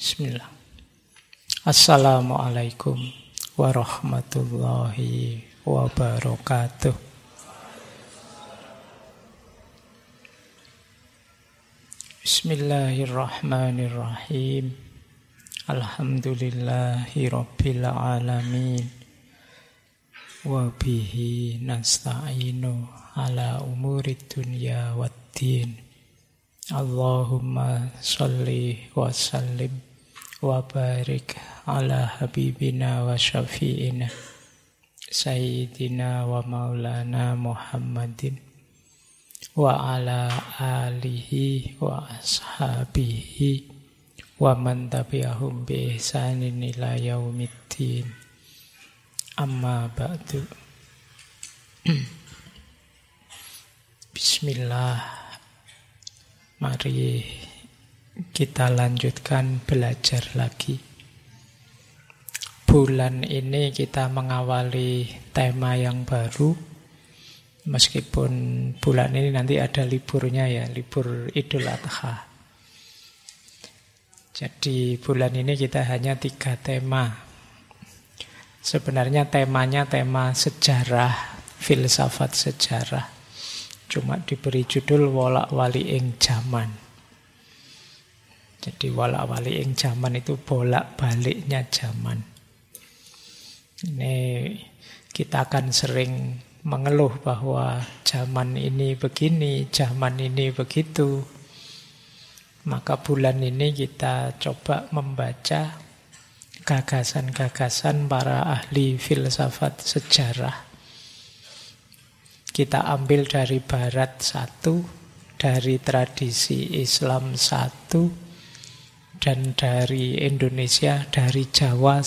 Bismillah. Assalamualaikum warahmatullahi wabarakatuh. Bismillahirrahmanirrahim. Alhamdulillahi rabbil alamin. Wa bihi nasta'inu ala umurid dunya waddin. Allahumma salli wa sallim wa barik ala habibina wa syafi'ina sayyidina wa maulana Muhammadin wa ala alihi wa ashabihi wa man tabi'ahum bi ihsanin ila yaumiddin. Amma ba'du. Bismillah. Mari kita lanjutkan belajar lagi. Bulan ini kita mengawali tema yang baru. Meskipun bulan ini nanti ada liburnya ya, libur Idul Adha. Jadi bulan ini kita hanya 3 tema. Sebenarnya temanya tema sejarah, filsafat sejarah. Cuma diberi judul Wolak-wali ing jaman. Jadi wolak-wali ing jaman itu bolak-baliknya zaman. Ini kita akan sering mengeluh bahwa zaman ini begini, zaman ini begitu. Maka bulan ini kita coba membaca gagasan-gagasan para ahli filsafat sejarah. Kita ambil dari Barat 1, dari tradisi Islam 1, dan dari Indonesia, dari Jawa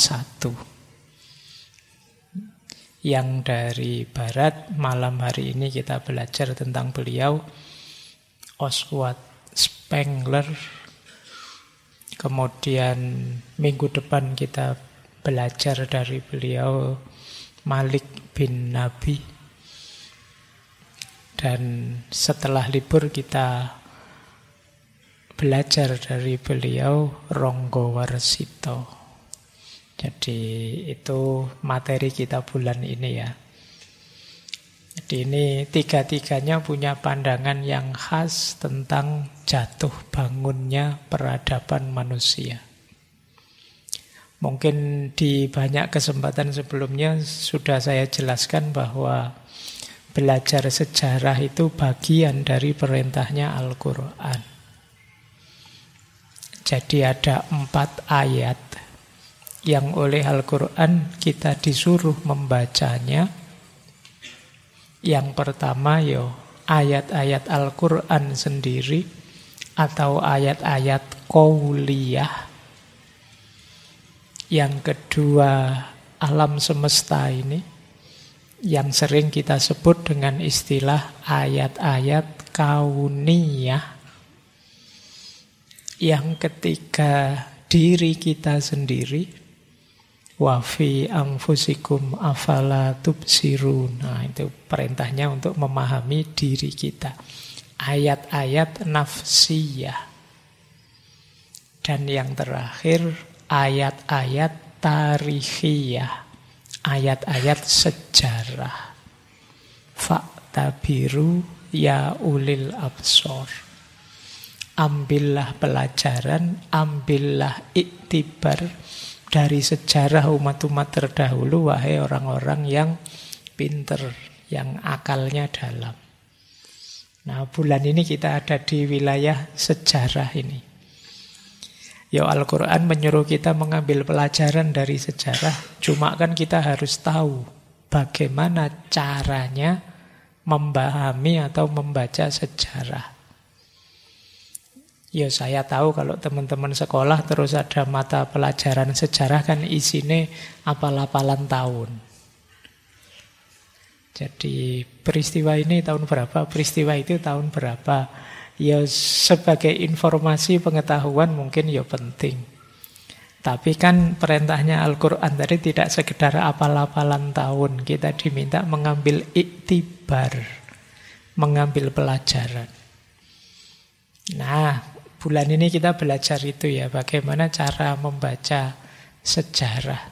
1. Yang dari Barat, malam hari ini kita belajar tentang beliau, Oswald Spengler. Kemudian minggu depan kita belajar dari beliau, Malik bin Nabi. Dan setelah libur kita belajar dari beliau Ronggo Warsito. Jadi itu materi kita bulan ini ya. Jadi ini tiga-tiganya punya pandangan yang khas tentang jatuh bangunnya peradaban manusia. Mungkin di banyak kesempatan sebelumnya sudah saya jelaskan bahwa belajar sejarah itu bagian dari perintahnya Al-Quran. Jadi ada 4 ayat yang oleh Al-Quran kita disuruh membacanya. Yang pertama ayat-ayat Al-Quran sendiri atau ayat-ayat qauliyah. Yang kedua alam semesta ini, yang sering kita sebut dengan istilah ayat-ayat kauniyah. Yang ketiga, diri kita sendiri. Wa fi anfusikum afala tubsirun. Nah, itu perintahnya untuk memahami diri kita. Ayat-ayat nafsiyah. Dan yang terakhir, ayat-ayat tarikhiyah. Ayat-ayat sejarah. Fa'tabiru ya ulil absor. Ambillah pelajaran, ambillah iktibar dari sejarah umat-umat terdahulu, wahai orang-orang yang pinter, yang akalnya dalam. Nah, bulan ini kita ada di wilayah sejarah ini. Al-Quran menyuruh kita mengambil pelajaran dari sejarah. Cuma kan kita harus tahu bagaimana caranya memahami atau membaca sejarah. Saya tahu kalau teman-teman sekolah terus ada mata pelajaran sejarah kan isinya apal-apalan tahun. Jadi peristiwa ini tahun berapa, peristiwa itu tahun berapa. Sebagai informasi pengetahuan mungkin penting. Tapi kan perintahnya Al-Quran tadi tidak sekedar apal-apalan tahun. Kita diminta mengambil iktibar, mengambil pelajaran. Nah, bulan ini kita belajar itu ya, bagaimana cara membaca sejarah.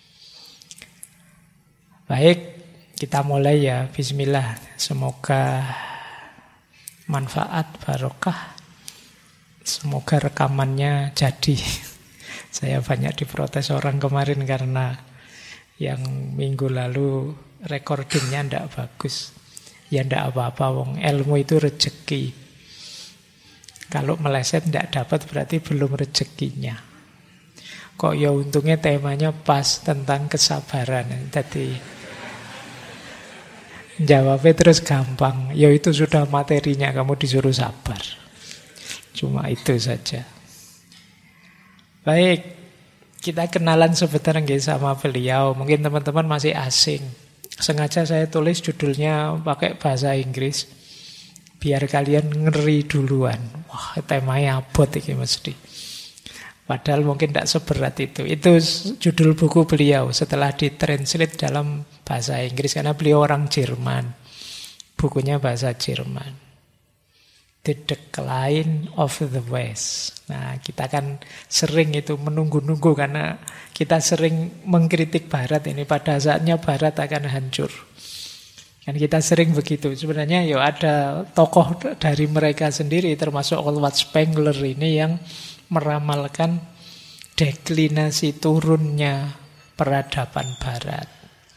Baik, kita mulai ya, bismillah. Semoga manfaat, barokah. Semoga rekamannya jadi. Saya banyak diprotes orang kemarin karena yang minggu lalu recordingnya ndak bagus. Ya ndak apa-apa, wong ilmu itu rezeki. Kalau meleset ndak dapat berarti belum rezekinya. Kok ya untungnya temanya pas tentang kesabaran. Jadi jawabnya terus gampang. Ya itu sudah materinya, kamu disuruh sabar. Cuma itu saja. Baik, kita kenalan sebentar nggih sama beliau. Mungkin teman-teman masih asing. Sengaja saya tulis judulnya pakai bahasa Inggris biar kalian ngeri duluan. Wah, temanya abot ini mesti. Padahal mungkin tidak seberat itu. Itu judul buku beliau setelah ditranslate dalam bahasa Inggris karena beliau orang Jerman. Bukunya bahasa Jerman. The Decline of the West. Nah, kita kan sering itu menunggu-nunggu karena kita sering mengkritik Barat ini. Pada saatnya Barat akan hancur. Kan kita sering begitu. Sebenarnya ya ada tokoh dari mereka sendiri termasuk Oswald Spengler ini yang meramalkan deklinasi turunnya peradaban Barat.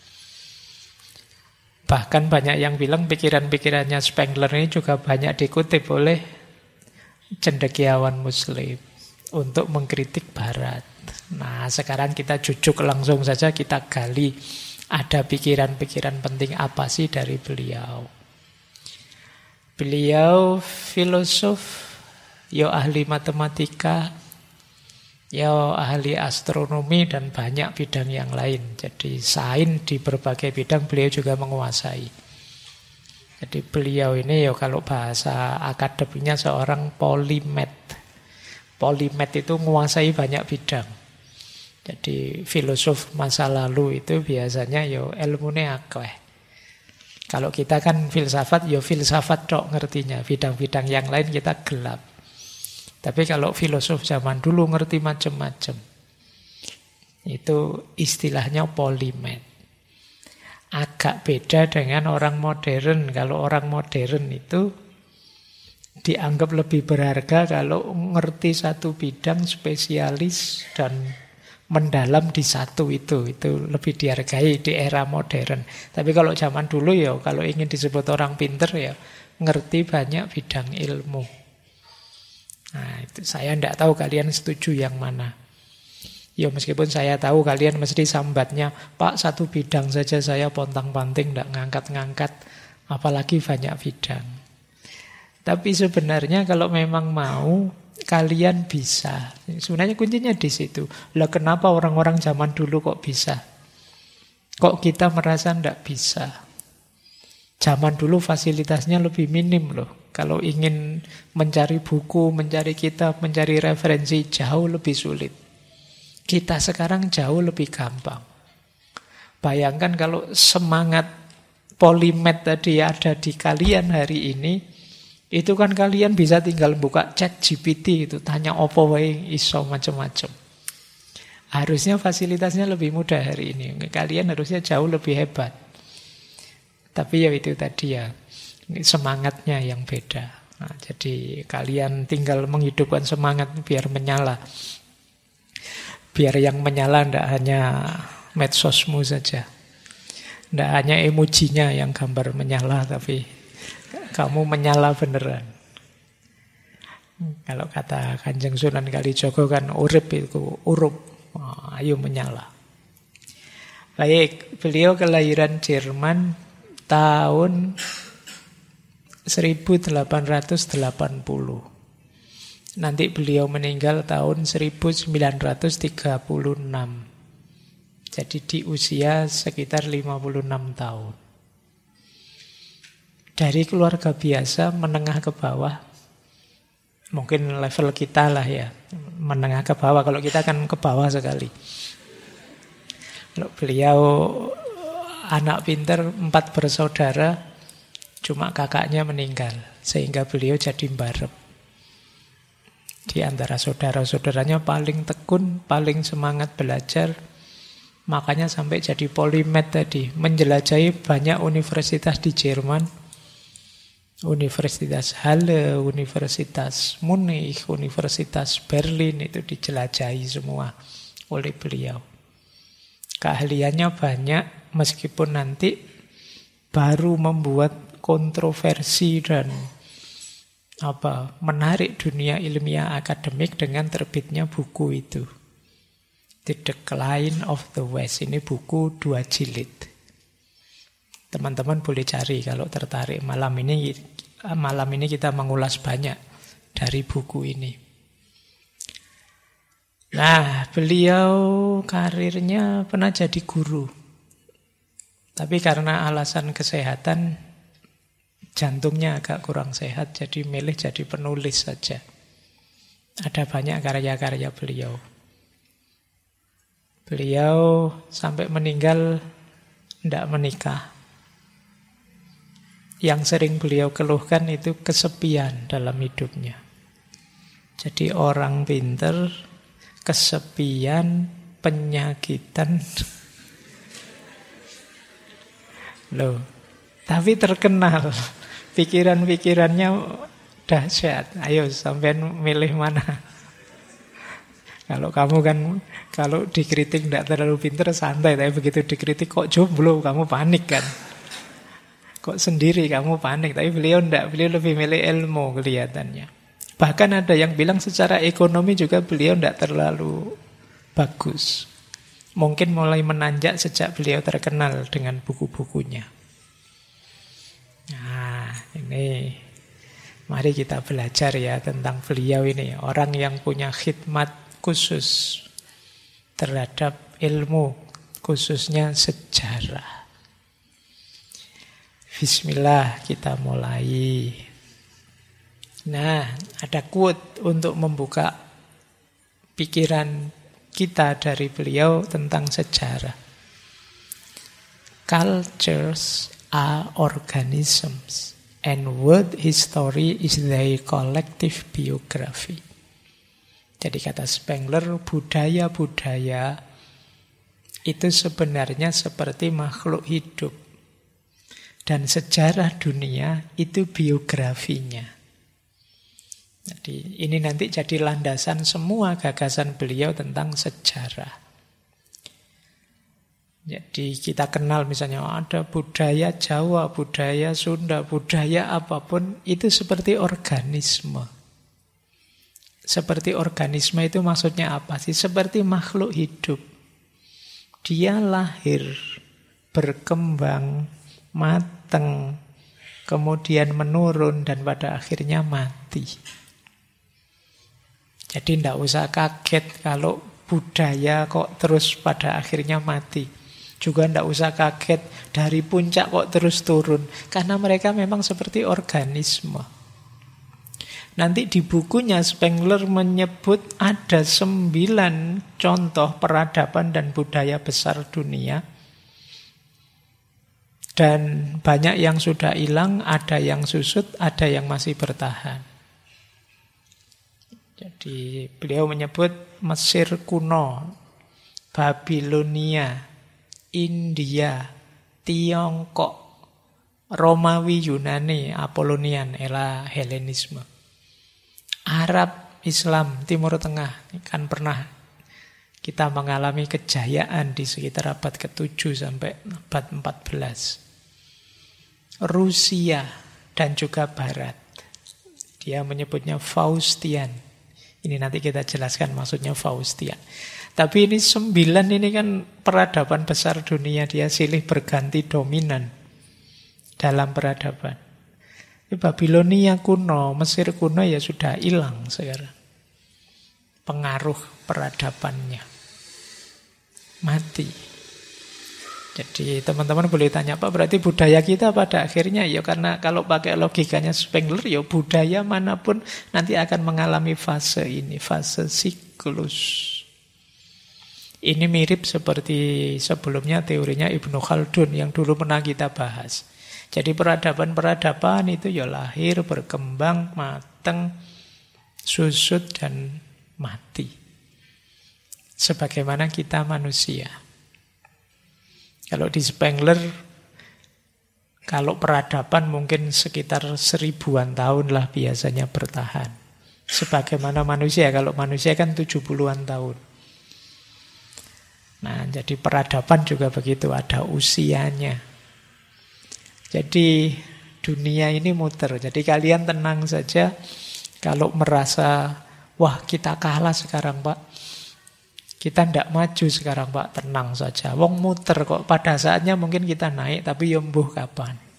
Bahkan banyak yang bilang pikiran-pikirannya Spengler ini juga banyak dikutip oleh cendekiawan Muslim untuk mengkritik Barat. Nah, sekarang kita jujuk langsung saja, kita gali ada pikiran-pikiran penting apa sih dari beliau. Beliau filosof, ya ahli matematika, ya ahli astronomi dan banyak bidang yang lain. Jadi sains di berbagai bidang beliau juga menguasai. Jadi beliau ini ya kalau bahasa akademiknya seorang polimath. Polimath itu menguasai banyak bidang. Jadi filosof masa lalu itu biasanya ya ilmune akeh. Kalau kita kan filsafat, ya filsafat tok ngertinya. Bidang-bidang yang lain kita gelap. Tapi kalau filosof zaman dulu ngerti macam-macam. Itu istilahnya polimath. Agak beda dengan orang modern. Kalau orang modern itu dianggap lebih berharga kalau ngerti satu bidang spesialis dan mendalam di satu itu lebih dihargai di era modern. Tapi kalau zaman dulu ya kalau ingin disebut orang pinter ya ngerti banyak bidang ilmu. Nah, itu saya tidak tahu kalian setuju yang mana. Ya meskipun saya tahu kalian mesti sambatnya, Pak satu bidang saja saya pontang-panting tidak ngangkat-ngangkat, apalagi banyak bidang. Tapi sebenarnya kalau memang mau, kalian bisa. Sebenarnya kuncinya di situ. Lah kenapa orang-orang zaman dulu kok bisa? Kok kita merasa tidak bisa? Zaman dulu fasilitasnya lebih minim loh. Kalau ingin mencari buku, mencari kitab, mencari referensi jauh lebih sulit. Kita sekarang jauh lebih gampang. Bayangkan kalau semangat polimath tadi ada di kalian hari ini, itu kan kalian bisa tinggal buka chat GPT itu, tanya opo wae iso macam-macam. Harusnya fasilitasnya lebih mudah hari ini. Kalian harusnya jauh lebih hebat. Tapi ya itu tadi ya, semangatnya yang beda. Nah, jadi kalian tinggal menghidupkan semangat biar menyala. Biar yang menyala tidak hanya medsosmu saja. Tidak hanya emojinya yang gambar menyala, tapi kamu menyala beneran. Kalau kata Kanjeng Sunan Kalijaga kan urip itu urup. Oh, ayo menyala. Baik, beliau kelahiran Jerman tahun 1880. Nanti beliau meninggal tahun 1936. Jadi di usia sekitar 56 tahun. Dari keluarga biasa, menengah ke bawah. Mungkin level kita lah ya, menengah ke bawah. Kalau kita kan ke bawah sekali. Kalau beliau anak pinter, 4 bersaudara, cuma kakaknya meninggal. Sehingga beliau jadi mbarep. Di antara saudara-saudaranya paling tekun, paling semangat belajar. Makanya sampai jadi polimet tadi. Menjelajahi banyak universitas di Jerman. Universitas Halle, Universitas Munich, Universitas Berlin, itu dijelajahi semua oleh beliau. Keahliannya banyak, meskipun nanti baru membuat kontroversi dan menarik dunia ilmiah akademik dengan terbitnya buku itu. The Decline of the West. Ini buku 2 jilid. Teman-teman boleh cari kalau tertarik. Malam ini kita mengulas banyak dari buku ini. Nah, beliau karirnya pernah jadi guru. Tapi karena alasan kesehatan, jantungnya agak kurang sehat, jadi milih jadi penulis saja. Ada banyak karya-karya beliau. Beliau sampai meninggal tidak menikah. Yang sering beliau keluhkan itu kesepian dalam hidupnya. Jadi orang pinter, kesepian, penyakitan. Loh, tapi terkenal. Pikiran-pikirannya dahsyat. Ayo sampean milih mana? Kalau kamu kan, kalau dikritik tidak terlalu pintar santai, tapi begitu dikritik kok jomblo, kamu panik kan? Kok sendiri kamu panik? Tapi beliau tidak, beliau lebih milih ilmu kelihatannya. Bahkan ada yang bilang secara ekonomi juga beliau tidak terlalu bagus. Mungkin mulai menanjak sejak beliau terkenal dengan buku-bukunya. Nah, ini mari kita belajar ya tentang beliau ini. Orang yang punya khidmat khusus terhadap ilmu, khususnya sejarah. Bismillah, kita mulai. Nah, ada quote untuk membuka pikiran kita dari beliau tentang sejarah. Cultures are organisms, and world history is their collective biography. Jadi kata Spengler, budaya-budaya itu sebenarnya seperti makhluk hidup. Dan sejarah dunia itu biografinya. Jadi ini nanti jadi landasan semua gagasan beliau tentang sejarah. Jadi kita kenal misalnya ada budaya Jawa, budaya Sunda, budaya apapun itu seperti organisme. Seperti organisme itu maksudnya apa sih? Seperti makhluk hidup. Dia lahir, berkembang, mateng, kemudian menurun dan pada akhirnya mati. Jadi tidak usah kaget kalau budaya kok terus pada akhirnya mati. Juga tidak usah kaget dari puncak kok terus turun. Karena mereka memang seperti organisme. Nanti di bukunya Spengler menyebut ada 9 contoh peradaban dan budaya besar dunia. Dan banyak yang sudah hilang, ada yang susut, ada yang masih bertahan. Jadi beliau menyebut Mesir kuno, Babilonia, India, Tiongkok, Romawi, Yunani, Apolonian, era Helenisme, Arab, Islam, Timur Tengah. Kan pernah kita mengalami kejayaan di sekitar abad ke-7 sampai abad 14. Rusia dan juga Barat. Dia menyebutnya Faustian. Ini nanti kita jelaskan maksudnya Faustian. Tapi ini 9 ini kan peradaban besar dunia, dia silih berganti dominan dalam peradaban. Babilonia kuno, Mesir kuno ya sudah hilang sekarang. Pengaruh peradabannya. Mati. Jadi teman-teman boleh tanya, Pak, berarti budaya kita pada akhirnya, ya karena kalau pakai logikanya Spengler, ya budaya manapun nanti akan mengalami fase ini, fase siklus. Ini mirip seperti sebelumnya teorinya Ibnu Khaldun yang dulu pernah kita bahas. Jadi peradaban-peradaban itu ya lahir, berkembang, mateng, susut dan mati. Sebagaimana kita manusia. Kalau di Spengler, kalau peradaban mungkin sekitar 1000-an tahun lah biasanya bertahan. Sebagaimana manusia, kalau manusia kan 70-an tahun. Nah, jadi peradaban juga begitu, ada usianya. Jadi dunia ini muter. Jadi kalian tenang saja kalau merasa, wah kita kalah sekarang Pak. Kita tidak maju sekarang Pak, tenang saja. Wong muter kok, pada saatnya mungkin kita naik, tapi yombuh kapan.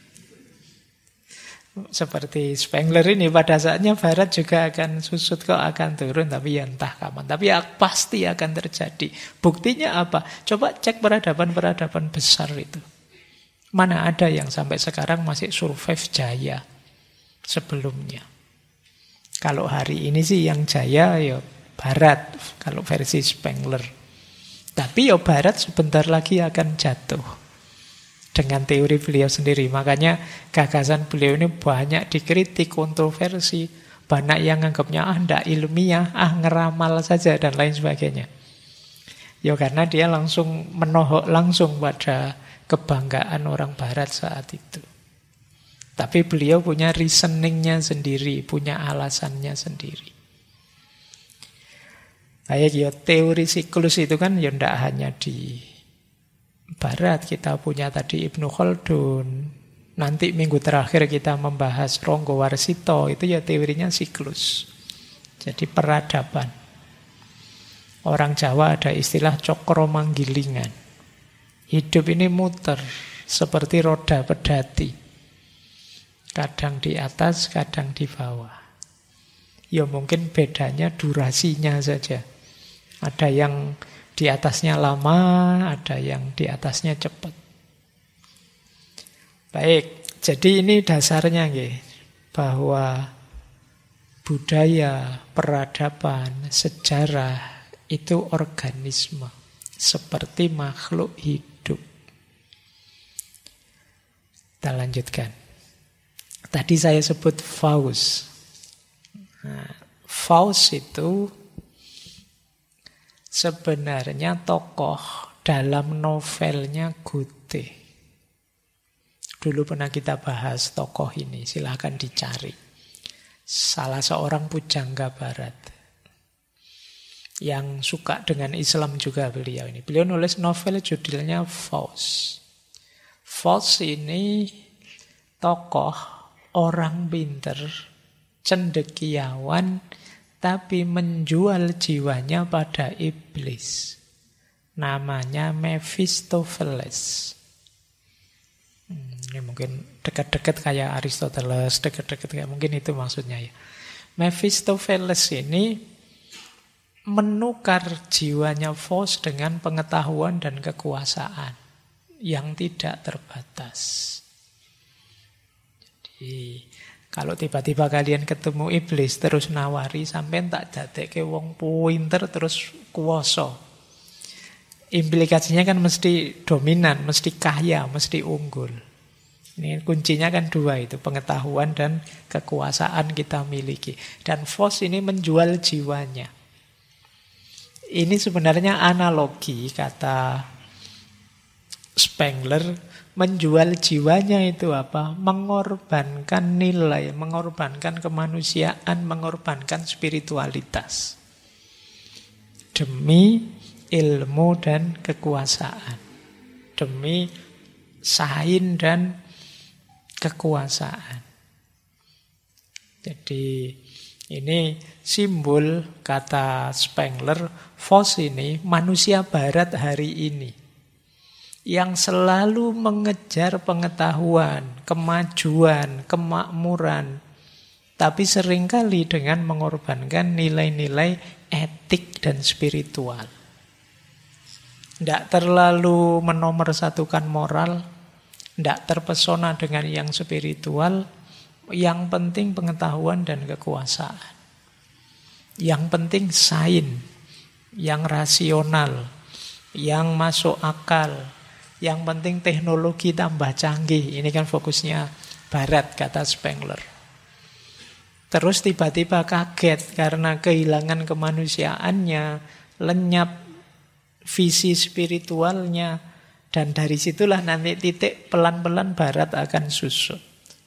Seperti Spengler ini, pada saatnya Barat juga akan susut kok, akan turun, tapi ya entah kapan. Tapi ya pasti akan terjadi. Buktinya apa? Coba cek peradaban-peradaban besar itu. Mana ada yang sampai sekarang masih survive jaya sebelumnya. Kalau hari ini sih yang jaya ya Barat, kalau versi Spengler. Tapi ya Barat sebentar lagi akan jatuh. Dengan teori beliau sendiri. Makanya gagasan beliau ini banyak dikritik, kontroversi. Banyak yang anggapnya tidak ilmiah, ngeramal saja dan lain sebagainya. Ya karena dia langsung menohok langsung pada kebanggaan orang Barat saat itu. Tapi beliau punya reasoningnya sendiri, punya alasannya sendiri. Kayak ya teori siklus itu kan ya tidak hanya di Barat, kita punya tadi Ibnu Khaldun. Nanti minggu terakhir kita membahas Ronggo Warsito, itu ya teorinya siklus. Jadi peradaban. Orang Jawa ada istilah cokro manggilingan. Hidup ini muter seperti roda pedati. Kadang di atas, kadang di bawah. Ya mungkin bedanya durasinya saja. Ada yang di atasnya lama, ada yang di atasnya cepat. Baik, jadi ini dasarnya bahwa budaya, peradaban, sejarah itu organisme seperti makhluk hidup. Kita lanjutkan. Tadi saya sebut Faust. Nah, Faust itu sebenarnya tokoh dalam novelnya Goethe. Dulu pernah kita bahas tokoh ini, silahkan dicari. Salah seorang pujangga Barat. Yang suka dengan Islam juga beliau ini. Beliau nulis novel judulnya Faust. Faust ini tokoh orang pinter, cendekiawan, tapi menjual jiwanya pada iblis. Namanya Mephistopheles. Ini mungkin dekat-dekat kayak Aristoteles, dekat-dekat kayak mungkin itu maksudnya ya. Mephistopheles ini menukar jiwanya Faust dengan pengetahuan dan kekuasaan yang tidak terbatas. Jadi kalau tiba-tiba kalian ketemu iblis terus nawari sampai tak dadekke wong pinter terus kuwasa. Implikasinya kan mesti dominan, mesti kaya, mesti unggul. Ini kuncinya kan dua itu, pengetahuan dan kekuasaan kita miliki. Dan Faust ini menjual jiwanya. Ini sebenarnya analogi kata Spengler. Menjual jiwanya itu apa? Mengorbankan nilai, mengorbankan kemanusiaan, mengorbankan spiritualitas. Demi ilmu dan kekuasaan. Demi sains dan kekuasaan. Jadi ini simbol kata Spengler, Faust ini manusia Barat hari ini. Yang selalu mengejar pengetahuan, kemajuan, kemakmuran. Tapi seringkali dengan mengorbankan nilai-nilai etik dan spiritual. Tidak terlalu menomorsatukan moral, tidak terpesona dengan yang spiritual, yang penting pengetahuan dan kekuasaan. Yang penting sains, yang rasional, yang masuk akal. Yang penting teknologi tambah canggih. Ini kan fokusnya Barat, kata Spengler. Terus tiba-tiba kaget karena kehilangan kemanusiaannya, lenyap visi spiritualnya, dan dari situlah nanti titik pelan-pelan barat akan susut.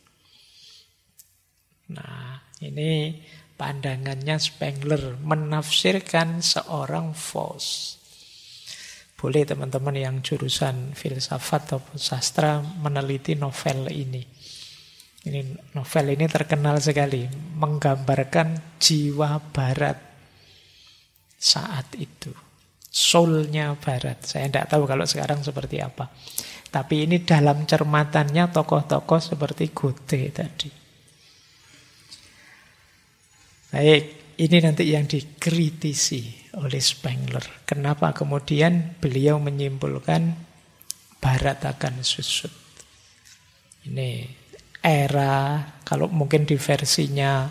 Nah, ini pandangannya Spengler menafsirkan seorang Faust. Boleh teman-teman yang jurusan filsafat atau sastra meneliti novel ini. Novel ini terkenal sekali, menggambarkan jiwa barat saat itu. Soulnya barat. Saya tidak tahu kalau sekarang seperti apa. Tapi ini dalam cermatannya tokoh-tokoh seperti Goethe tadi. Baik, ini nanti yang dikritisi oleh Spengler. Kenapa kemudian beliau menyimpulkan barat akan susut. Ini era, kalau mungkin di versinya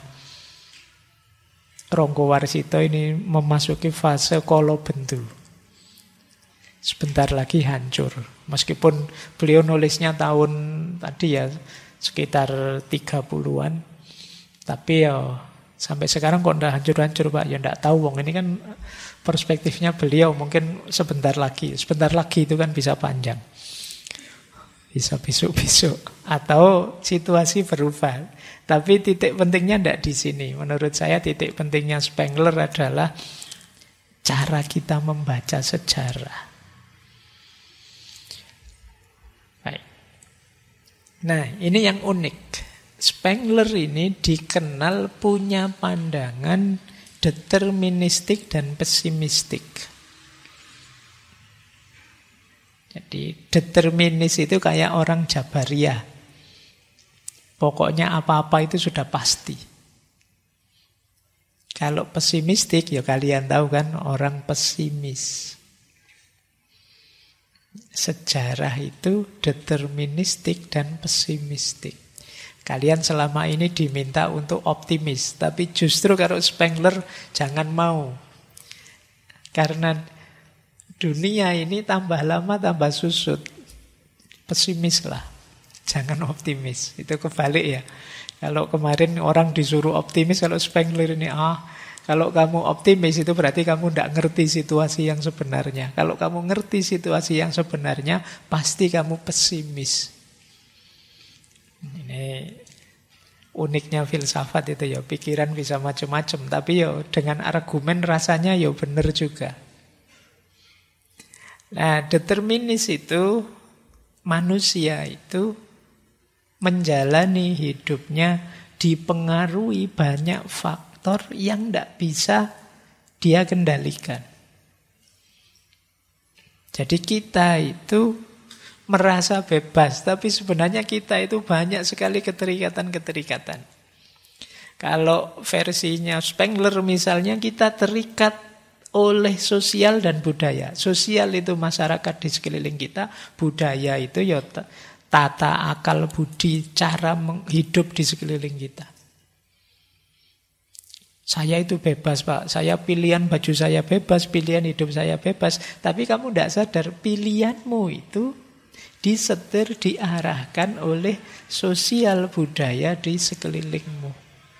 Ronggo Warsito ini memasuki fase kolobendu. Sebentar lagi hancur. Meskipun beliau nulisnya tahun tadi ya sekitar 30-an. Tapi ya sampai sekarang kok ndak hancur-hancur Pak. Ya ndak tahu wong ini kan perspektifnya beliau mungkin sebentar lagi. Sebentar lagi itu kan bisa panjang. Bisa besok-besok. Atau situasi berubah. Tapi titik pentingnya tidak di sini. Menurut saya titik pentingnya Spengler adalah cara kita membaca sejarah. Baik. Nah, ini yang unik. Spengler ini dikenal punya pandangan deterministik dan pesimistik. Jadi determinis itu kayak orang Jabariyah. Pokoknya apa-apa itu sudah pasti. Kalau pesimistik, ya kalian tahu kan orang pesimis. Sejarah itu deterministik dan pesimistik. Kalian selama ini diminta untuk optimis. Tapi justru kalau Spengler jangan mau. Karena dunia ini tambah lama tambah susut. Pesimislah. Jangan optimis. Itu kebalik ya. Kalau kemarin orang disuruh optimis, kalau Spengler ini, kalau kamu optimis itu berarti kamu tidak ngerti situasi yang sebenarnya. Kalau kamu ngerti situasi yang sebenarnya, pasti kamu pesimis. Ini uniknya filsafat itu ya. Pikiran bisa macam-macam. Tapi ya dengan argumen rasanya ya benar juga. Nah, determinis itu, manusia itu menjalani hidupnya dipengaruhi banyak faktor yang tidak bisa dia kendalikan. Jadi kita itu merasa bebas, tapi sebenarnya kita itu banyak sekali keterikatan-keterikatan. Kalau versinya Spengler misalnya, kita terikat oleh sosial dan budaya. Sosial itu masyarakat di sekeliling kita, budaya itu ya tata akal budi, cara hidup di sekeliling kita. Saya itu bebas Pak, saya pilihan baju saya bebas, pilihan hidup saya bebas. Tapi kamu tidak sadar, pilihanmu itu disetir, diarahkan oleh sosial budaya di sekelilingmu.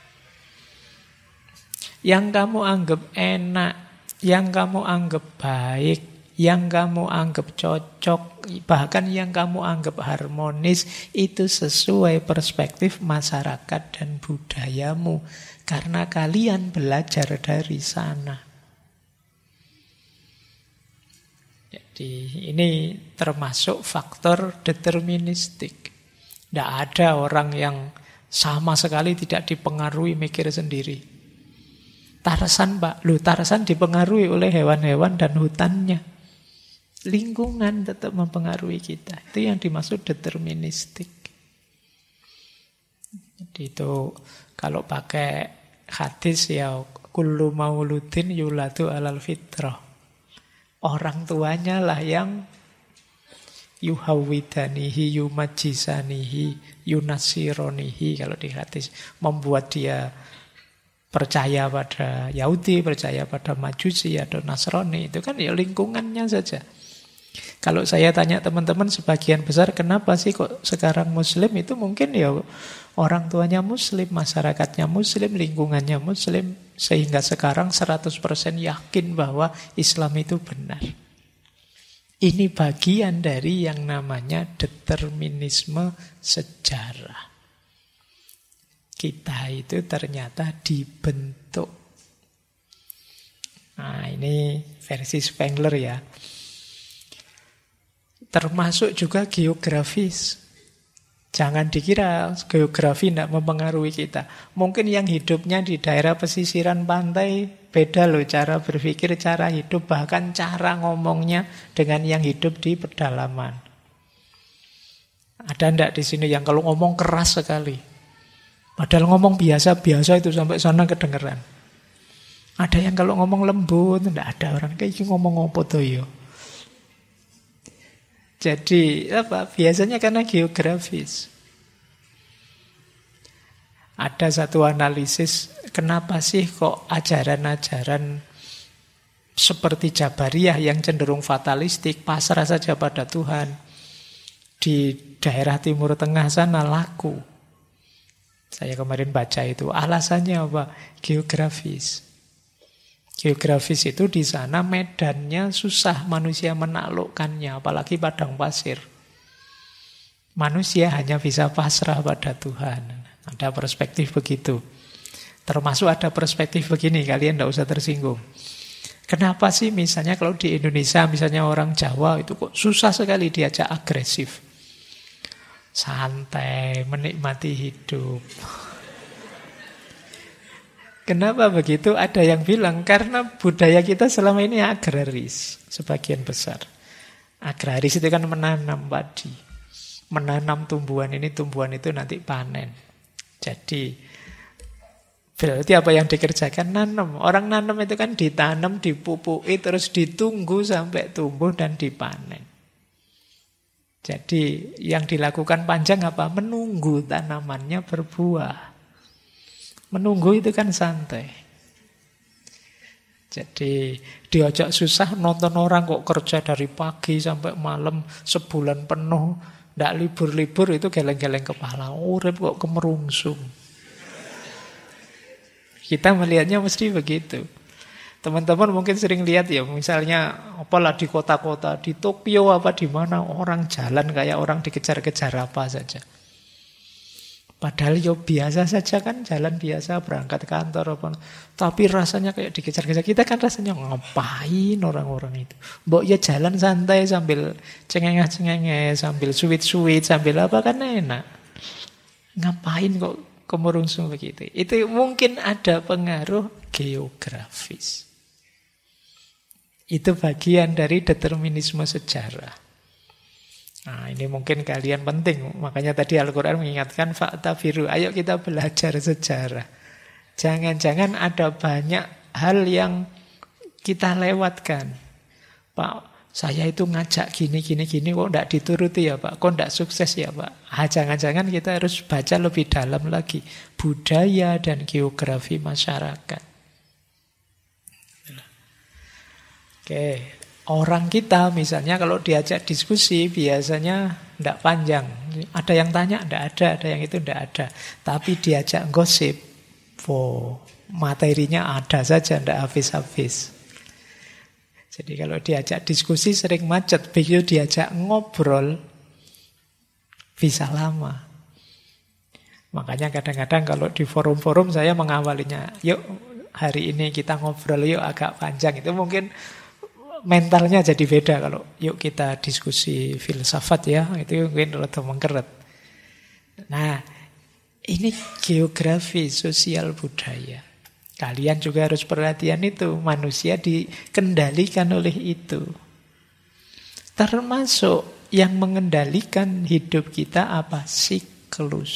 Yang kamu anggap enak, yang kamu anggap baik, yang kamu anggap cocok, bahkan yang kamu anggap harmonis, itu sesuai perspektif masyarakat dan budayamu. Karena kalian belajar dari sana. Jadi ini termasuk faktor deterministik. Tidak ada orang yang sama sekali tidak dipengaruhi mikir sendiri. Tarzan Pak, Tarzan dipengaruhi oleh hewan-hewan dan hutannya. Lingkungan tetap mempengaruhi kita. Itu yang dimaksud deterministik. Jadi itu kalau pakai hadis ya kullu mauludin yuladu alal fitrah. Orang tuanya lah yang yuhawidanihi, yumajisanihi, yunasironihi. Kalau di hadis membuat dia percaya pada Yahudi, percaya pada Majusi atau Nasrani. Itu kan ya lingkungannya saja. Kalau saya tanya teman-teman sebagian besar kenapa sih kok sekarang Muslim, itu mungkin ya Orang tuanya Muslim, masyarakatnya Muslim, lingkungannya Muslim, sehingga sekarang 100% yakin bahwa Islam itu benar. Ini bagian dari yang namanya determinisme sejarah. Kita itu ternyata dibentuk. Nah, ini versi Spengler ya. Termasuk juga geografis. Jangan dikira geografi tidak mempengaruhi kita. Mungkin yang hidupnya di daerah pesisiran pantai beda loh cara berpikir, cara hidup, bahkan cara ngomongnya dengan yang hidup di pedalaman. Ada ndak di sini yang kalau ngomong keras sekali? Padahal ngomong biasa-biasa itu sampai sana kedengeran. Ada yang kalau ngomong lembut, ndak ada orang kayak gitu ngomong apa tuh yo. Jadi apa? Biasanya karena geografis. Ada satu analisis, kenapa sih kok ajaran-ajaran seperti Jabariyah yang cenderung fatalistik, pasrah saja pada Tuhan, di daerah Timur Tengah sana laku. Saya kemarin baca itu, alasannya apa? Geografis. Geografis itu di sana medannya susah manusia menaklukkannya, apalagi padang pasir. Manusia hanya bisa pasrah pada Tuhan. Ada perspektif begitu. Termasuk ada perspektif begini, kalian tidak usah tersinggung. Kenapa sih misalnya kalau di Indonesia, misalnya orang Jawa itu kok susah sekali diajak agresif. Santai, menikmati hidup. Kenapa begitu? Ada yang bilang karena budaya kita selama ini agraris, sebagian besar. Agraris itu kan menanam padi, menanam tumbuhan ini, tumbuhan itu nanti panen. Jadi berarti apa yang dikerjakan? Nanam. Orang nanam itu kan ditanam, dipupui, terus ditunggu sampai tumbuh dan dipanen. Jadi yang dilakukan panjang apa? Menunggu tanamannya berbuah. Menunggu itu kan santai. Jadi diajak susah, nonton orang kok kerja dari pagi sampai malam sebulan penuh, ndak libur-libur, itu geleng-geleng kepala. Urip kok kemerungsung. Kita melihatnya mesti begitu. Teman-teman mungkin sering lihat ya, misalnya apalah di kota-kota, di Tokyo apa di mana orang jalan kayak orang dikejar-kejar apa saja. Padahal ya biasa saja kan, jalan biasa, berangkat kantor apa. Tapi rasanya kayak dikejar-kejar. Kita kan rasanya ngapain orang-orang itu. Mbok ya jalan santai sambil cengengah-cengengah, sambil sweet-sweet, sambil apa kan enak. Ngapain kok kemerungsung begitu. Itu mungkin ada pengaruh geografis. Itu bagian dari determinisme sejarah. Nah, ini mungkin kalian penting. Makanya tadi Al-Quran mengingatkan fa'tabiru, ayo kita belajar sejarah. Jangan-jangan ada banyak hal yang kita lewatkan. Pak, saya itu ngajak gini, kok enggak dituruti ya Pak, kok enggak sukses ya Pak. Jangan-jangan kita harus baca lebih dalam lagi budaya dan geografi masyarakat. Oke. Orang kita misalnya kalau diajak diskusi biasanya tidak panjang. Ada yang tanya, tidak ada yang itu tidak ada. Tapi diajak gosip, materinya ada saja, tidak habis-habis. Jadi kalau diajak diskusi sering macet, begitu diajak ngobrol bisa lama. Makanya kadang-kadang kalau di forum-forum saya mengawalinya, yuk hari ini kita ngobrol yuk agak panjang. Itu mungkin mentalnya jadi beda kalau yuk kita diskusi filsafat ya, itu mungkin rada mengkeret. Nah, ini geografi sosial budaya. Kalian juga harus perhatian itu, manusia dikendalikan oleh itu. Termasuk yang mengendalikan hidup kita apa? Siklus.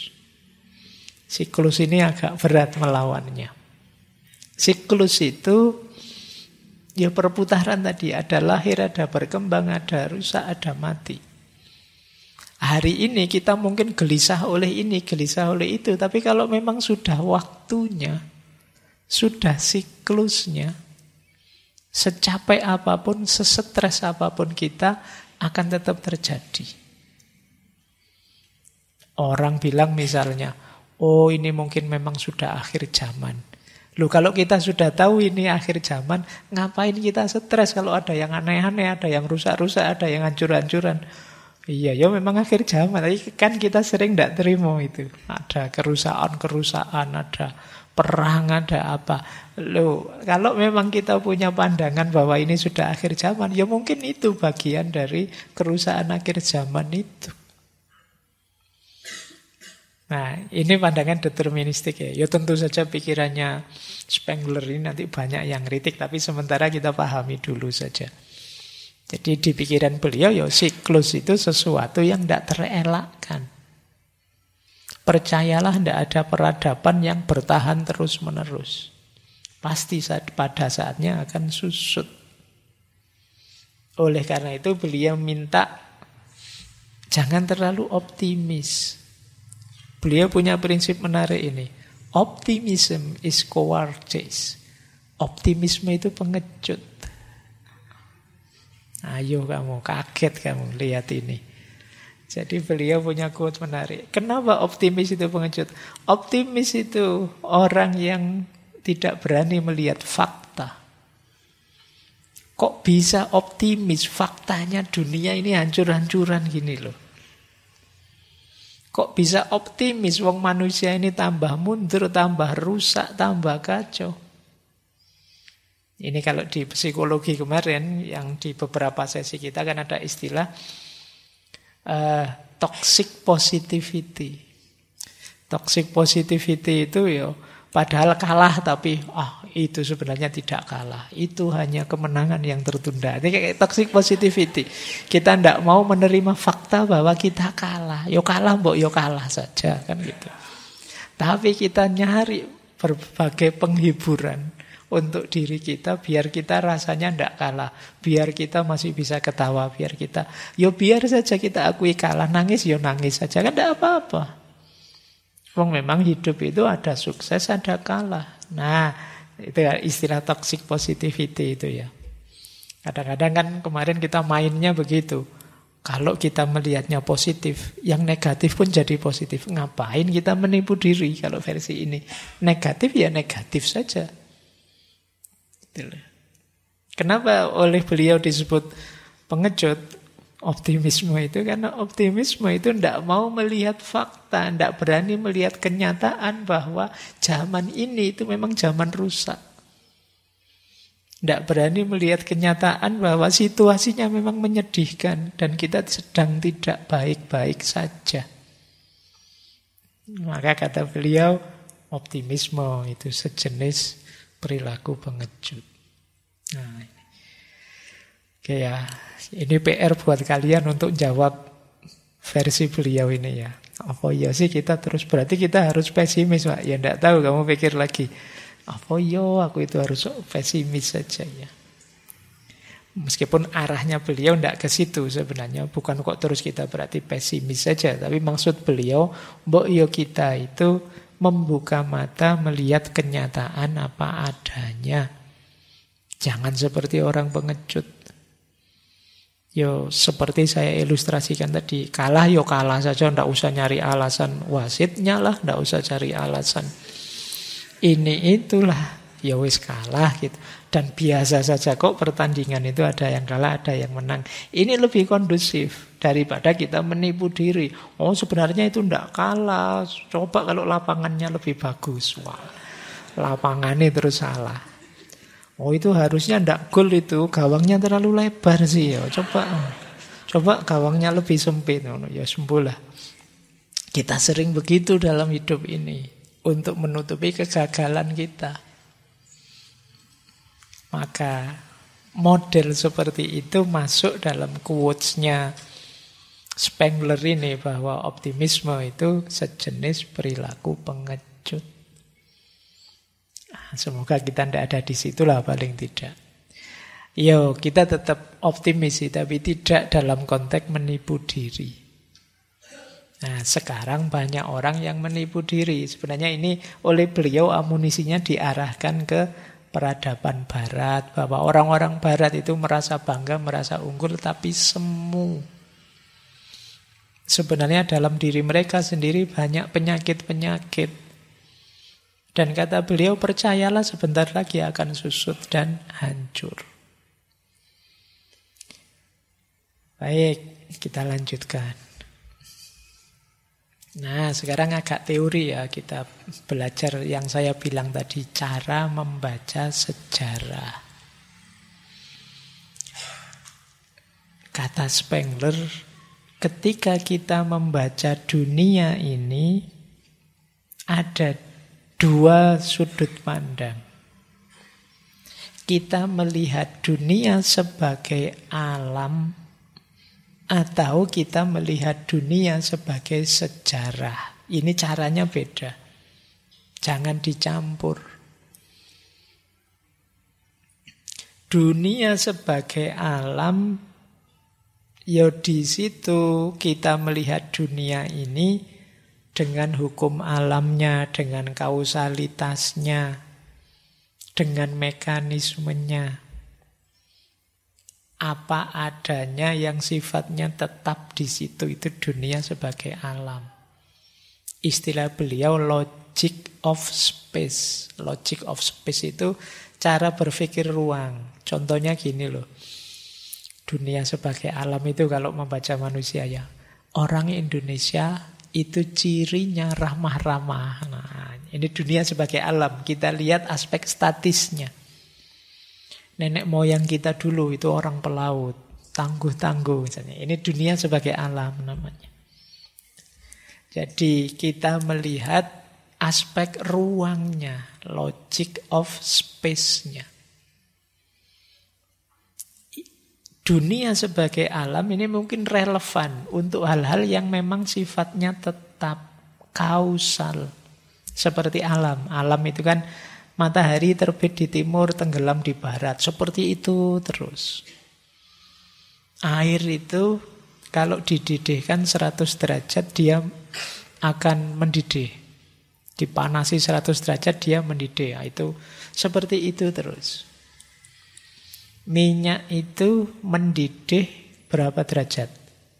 Siklus ini agak berat melawannya. Siklus itu ya perputaran tadi, ada lahir, ada berkembang, ada rusak, ada mati. Hari ini kita mungkin gelisah oleh ini, gelisah oleh itu. Tapi kalau memang sudah waktunya, sudah siklusnya, secapek apapun, sesetres apapun kita, akan tetap terjadi. Orang bilang misalnya, oh ini mungkin memang sudah akhir zaman. Loh kalau kita sudah tahu ini akhir zaman, ngapain kita stres kalau ada yang aneh-aneh, ada yang rusak-rusak, ada yang hancur-hancuran. Iya, ya memang akhir zaman. Tapi kan kita sering tidak terima itu. Ada kerusakan-kerusakan, ada perang, ada apa. Loh, kalau memang kita punya pandangan bahwa ini sudah akhir zaman, ya mungkin itu bagian dari kerusakan akhir zaman itu. Nah, ini pandangan deterministik ya. Ya tentu saja pikirannya Spengler ini nanti banyak yang kritik, tapi sementara kita pahami dulu saja. Jadi di pikiran beliau ya siklus itu sesuatu yang tidak terelakkan. Percayalah tidak ada peradaban yang bertahan terus-menerus. Pasti pada saatnya akan susut. Oleh karena itu beliau minta jangan terlalu optimis. Beliau punya prinsip menarik ini. Optimism is cowardice. Optimisme itu pengecut. Ayo kamu, kaget kamu lihat ini. Jadi beliau punya quote menarik. Kenapa optimis itu pengecut? Optimis itu orang yang tidak berani melihat fakta. Kok bisa optimis? Faktanya dunia ini hancur-hancuran gini loh. Kok bisa optimis? Wong manusia ini tambah mundur, tambah rusak, tambah kacau. Ini kalau di psikologi kemarin, yang di beberapa sesi kita kan ada istilah toxic positivity. Toxic positivity itu ya padahal kalah tapi itu sebenarnya tidak kalah. Itu hanya kemenangan yang tertunda. Ini kayak toxic positivity. Kita tidak mau menerima fakta bahwa kita kalah. Yo kalah mbok yo kalah saja kan gitu. Tapi kita nyari berbagai penghiburan untuk diri kita biar kita rasanya tidak kalah, biar kita masih bisa ketawa, biar saja kita akui kalah, nangis nangis saja kan tidak apa-apa. Wong memang hidup itu ada sukses, ada kalah. Nah, itu istilah toxic positivity itu ya. Kadang-kadang kan kemarin kita mainnya begitu. Kalau kita melihatnya positif, yang negatif pun jadi positif. Ngapain kita menipu diri kalau versi ini? Negatif ya negatif saja. Kenapa oleh beliau disebut pengecut optimisme itu? Karena optimisme itu tidak mau melihat fakta, tidak berani melihat kenyataan bahwa zaman ini itu memang zaman rusak. Tidak berani melihat kenyataan bahwa situasinya memang menyedihkan dan kita sedang tidak baik-baik saja. Maka kata beliau, optimisme itu sejenis perilaku pengecut. Nah, oke ya, ini PR buat kalian untuk jawab versi beliau ini ya. Apa iya sih kita terus berarti kita harus pesimis, Pak? Ya enggak tahu, kamu pikir lagi. Apa iya aku itu harus pesimis saja ya. Meskipun arahnya beliau enggak ke situ sebenarnya, bukan kok terus kita berarti pesimis saja, tapi maksud beliau mbok yo kita itu membuka mata melihat kenyataan apa adanya. Jangan seperti orang pengecut. Yo seperti saya ilustrasikan tadi, kalah yo kalah saja, ndak usah nyari alasan wasitnya lah, ndak usah cari alasan ini itulah, ya wis kalah gitu. Dan biasa saja kok pertandingan itu ada yang kalah, ada yang menang. Ini lebih kondusif daripada kita menipu diri. Oh sebenarnya itu ndak kalah, coba kalau lapangannya lebih bagus. Wah, lapangannya terus salah. Oh itu harusnya ndak gol itu, gawangnya terlalu lebar sih ya. Coba gawangnya lebih sempit. Ya sembuhlah. Kita sering begitu dalam hidup ini untuk menutupi kegagalan kita. Maka model seperti itu masuk dalam quotes-nya Spengler ini bahwa optimisme itu sejenis perilaku pengecut. Semoga kita tidak ada di situlah paling tidak. Yo, kita tetap optimis sih, tapi tidak dalam konteks menipu diri. Nah, sekarang banyak orang yang menipu diri. Sebenarnya ini oleh beliau amunisinya diarahkan ke peradaban barat, bahwa orang-orang barat itu merasa bangga, merasa unggul, tapi semu. Sebenarnya dalam diri mereka sendiri banyak penyakit-penyakit. Dan kata beliau, percayalah sebentar lagi akan susut dan hancur. Baik, kita lanjutkan. Nah, sekarang agak teori ya, kita belajar yang saya bilang tadi, cara membaca sejarah. Kata Spengler, ketika kita membaca dunia ini, ada dua sudut pandang. Kita melihat dunia sebagai alam, atau kita melihat dunia sebagai sejarah. Ini caranya beda. Jangan dicampur. Dunia sebagai alam, ya di situ kita melihat dunia ini dengan hukum alamnya, dengan kausalitasnya, dengan mekanismenya. Apa adanya yang sifatnya tetap di situ, itu dunia sebagai alam. Istilah beliau logic of space. Logic of space itu cara berpikir ruang. Contohnya gini loh. Dunia sebagai alam itu kalau membaca manusia ya. Orang Indonesia itu cirinya ramah-ramah. Nah, ini dunia sebagai alam. Kita lihat aspek statisnya. Nenek moyang kita dulu itu orang pelaut, tangguh-tangguh misalnya. Ini dunia sebagai alam namanya. Jadi kita melihat aspek ruangnya, logic of space-nya. Dunia sebagai alam ini mungkin relevan untuk hal-hal yang memang sifatnya tetap kausal. Seperti alam. Alam itu kan matahari terbit di timur, tenggelam di barat. Seperti itu terus. Air itu kalau dididihkan 100 derajat dia akan mendidih. Dipanasi 100 derajat dia mendidih. Itu seperti itu terus. Minyak itu mendidih berapa derajat?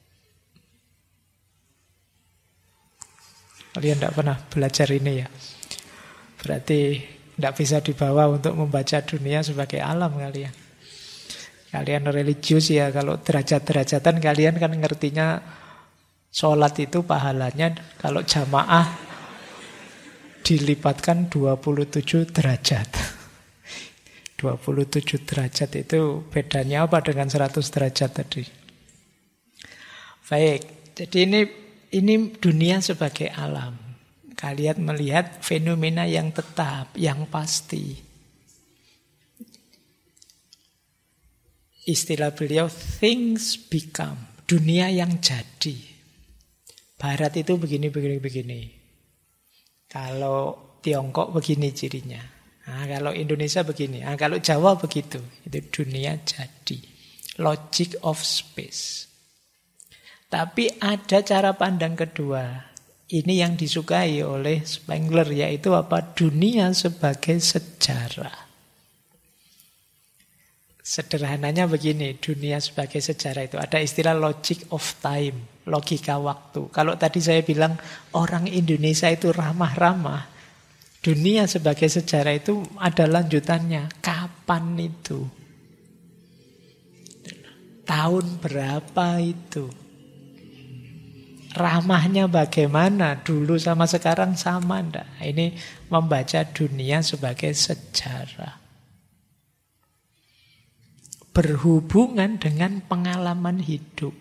Kalian tidak pernah belajar ini ya? Berarti tidak bisa dibawa untuk membaca dunia sebagai alam kalian. Kalian religius ya, kalau derajat-derajatan kalian kan ngertinya sholat itu pahalanya kalau jamaah dilipatkan 27 derajat. 27 derajat itu bedanya apa dengan 100 derajat tadi? Baik, jadi ini dunia sebagai alam. Kalian melihat fenomena yang tetap, yang pasti. Istilah beliau, things become. Dunia yang jadi. Barat itu begini. Kalau Tiongkok begini cirinya. Nah, kalau Indonesia begini. Nah, kalau Jawa begitu. Itu dunia jadi. Logic of space. Tapi ada cara pandang kedua. Ini yang disukai oleh Spengler, yaitu apa? Dunia sebagai sejarah. Sederhananya begini, dunia sebagai sejarah itu ada istilah logic of time, logika waktu. Kalau tadi saya bilang orang Indonesia itu ramah-ramah, dunia sebagai sejarah itu ada lanjutannya. Kapan itu? Tahun berapa itu? Ramahnya bagaimana? Dulu sama sekarang sama enggak? Ini membaca dunia sebagai sejarah. Berhubungan dengan pengalaman hidup.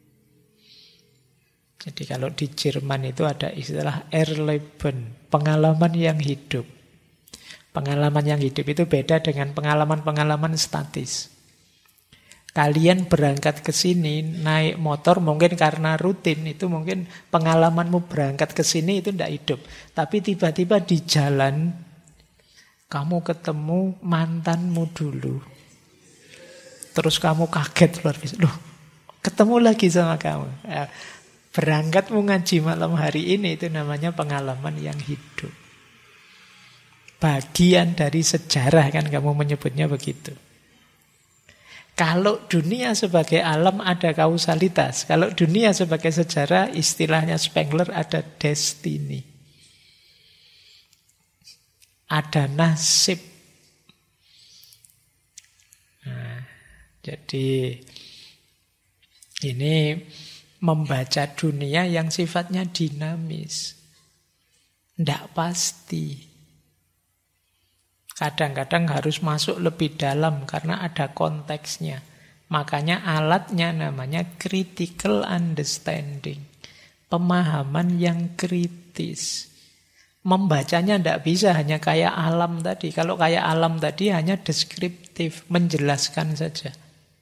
Jadi kalau di Jerman itu ada istilah Erleben, pengalaman yang hidup. Pengalaman yang hidup itu beda dengan pengalaman-pengalaman statis. Kalian berangkat ke sini naik motor mungkin karena rutin, itu mungkin pengalamanmu berangkat ke sini itu tidak hidup. Tapi tiba-tiba di jalan kamu ketemu mantanmu dulu. Terus kamu kaget luar biasa. Loh, ketemu lagi sama kamu. Berangkatmu ngaji malam hari ini itu namanya pengalaman yang hidup. Bagian dari sejarah kan kamu menyebutnya begitu. Kalau dunia sebagai alam ada kausalitas. Kalau dunia sebagai sejarah, istilahnya Spengler ada destiny. Ada nasib. Nah, jadi ini membaca dunia yang sifatnya dinamis. Tidak pasti. Kadang-kadang harus masuk lebih dalam karena ada konteksnya. Makanya alatnya namanya critical understanding. Pemahaman yang kritis. Membacanya tidak bisa hanya kayak alam tadi. Kalau kayak alam tadi hanya deskriptif, menjelaskan saja.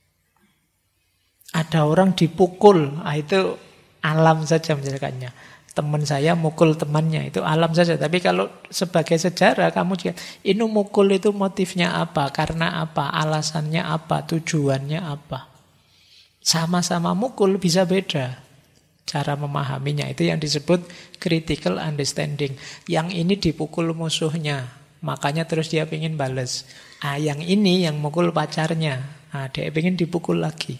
Ada orang dipukul, itu alam saja menjelaskannya. Teman saya mukul temannya, itu alam saja. Tapi kalau sebagai sejarah, kamu juga, ini mukul itu motifnya apa, karena apa, alasannya apa, tujuannya apa. Sama-sama mukul bisa beda cara memahaminya. Itu yang disebut critical understanding. Yang ini dipukul musuhnya, makanya terus dia ingin balas. Yang ini yang mukul pacarnya, dia ingin dipukul lagi.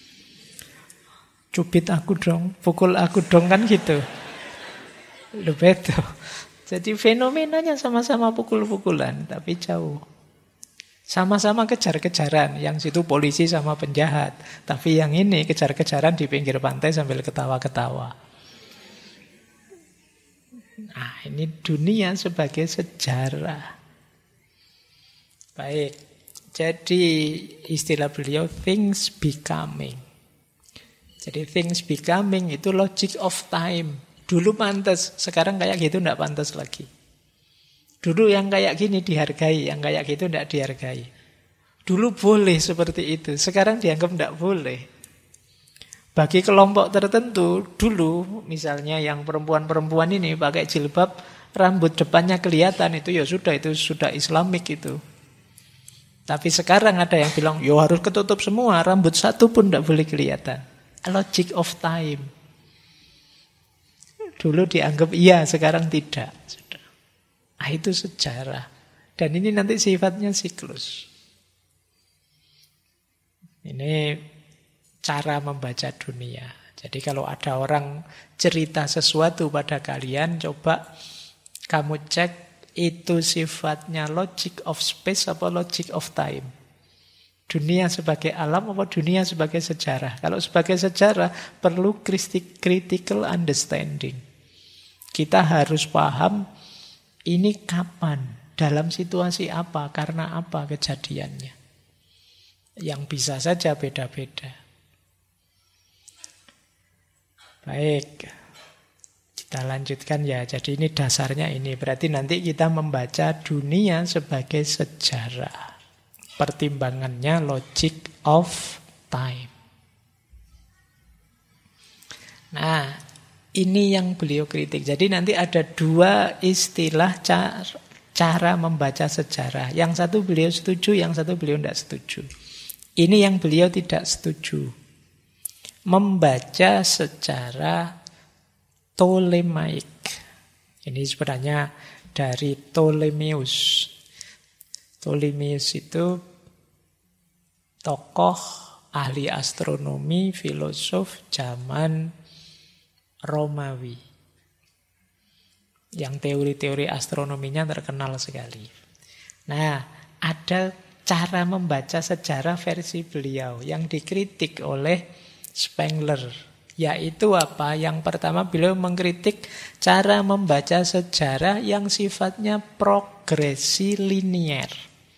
Cubit aku dong, pukul aku dong, kan gitu. Lu betul. Jadi fenomenanya sama-sama pukul-pukulan, tapi jauh. Sama-sama kejar-kejaran. Yang situ polisi sama penjahat. Tapi yang ini kejar-kejaran di pinggir pantai sambil ketawa-ketawa. Nah, ini dunia sebagai sejarah. Baik. Jadi istilah beliau things becoming. Jadi things becoming itu logic of time. Dulu pantas, sekarang kayak gitu tidak pantas lagi. Dulu yang kayak gini dihargai, yang kayak gitu tidak dihargai. Dulu boleh seperti itu, sekarang dianggap tidak boleh. Bagi kelompok tertentu, dulu misalnya yang perempuan-perempuan ini pakai jilbab, rambut depannya kelihatan, itu ya sudah, itu sudah Islamik itu. Tapi sekarang ada yang bilang, yo harus ketutup semua, rambut satu pun tidak boleh kelihatan. Logic of time. Dulu dianggap iya, sekarang tidak. Sudah. Itu sejarah. Dan ini nanti sifatnya siklus. Ini cara membaca dunia. Jadi kalau ada orang cerita sesuatu pada kalian, coba kamu cek itu sifatnya logic of space apa logic of time. Dunia sebagai alam apa dunia sebagai sejarah. Kalau sebagai sejarah perlu critical understanding. Kita harus paham ini kapan, dalam situasi apa, karena apa kejadiannya. Yang bisa saja beda-beda. Baik, kita lanjutkan ya. Jadi ini dasarnya ini. Berarti nanti kita membaca dunia sebagai sejarah. Pertimbangannya logic of time. Nah, ini yang beliau kritik. Jadi nanti ada dua istilah cara membaca sejarah. Yang satu beliau setuju, yang satu beliau tidak setuju. Ini yang beliau tidak setuju. Membaca secara Ptolemaik. Ini sebenarnya dari Ptolemeus. Ptolemeus itu tokoh ahli astronomi, filosof zaman Romawi. Yang teori-teori astronominya terkenal sekali. Nah, ada cara membaca sejarah versi beliau yang dikritik oleh Spengler. Yaitu apa? Yang pertama beliau mengkritik cara membaca sejarah yang sifatnya progresi linier.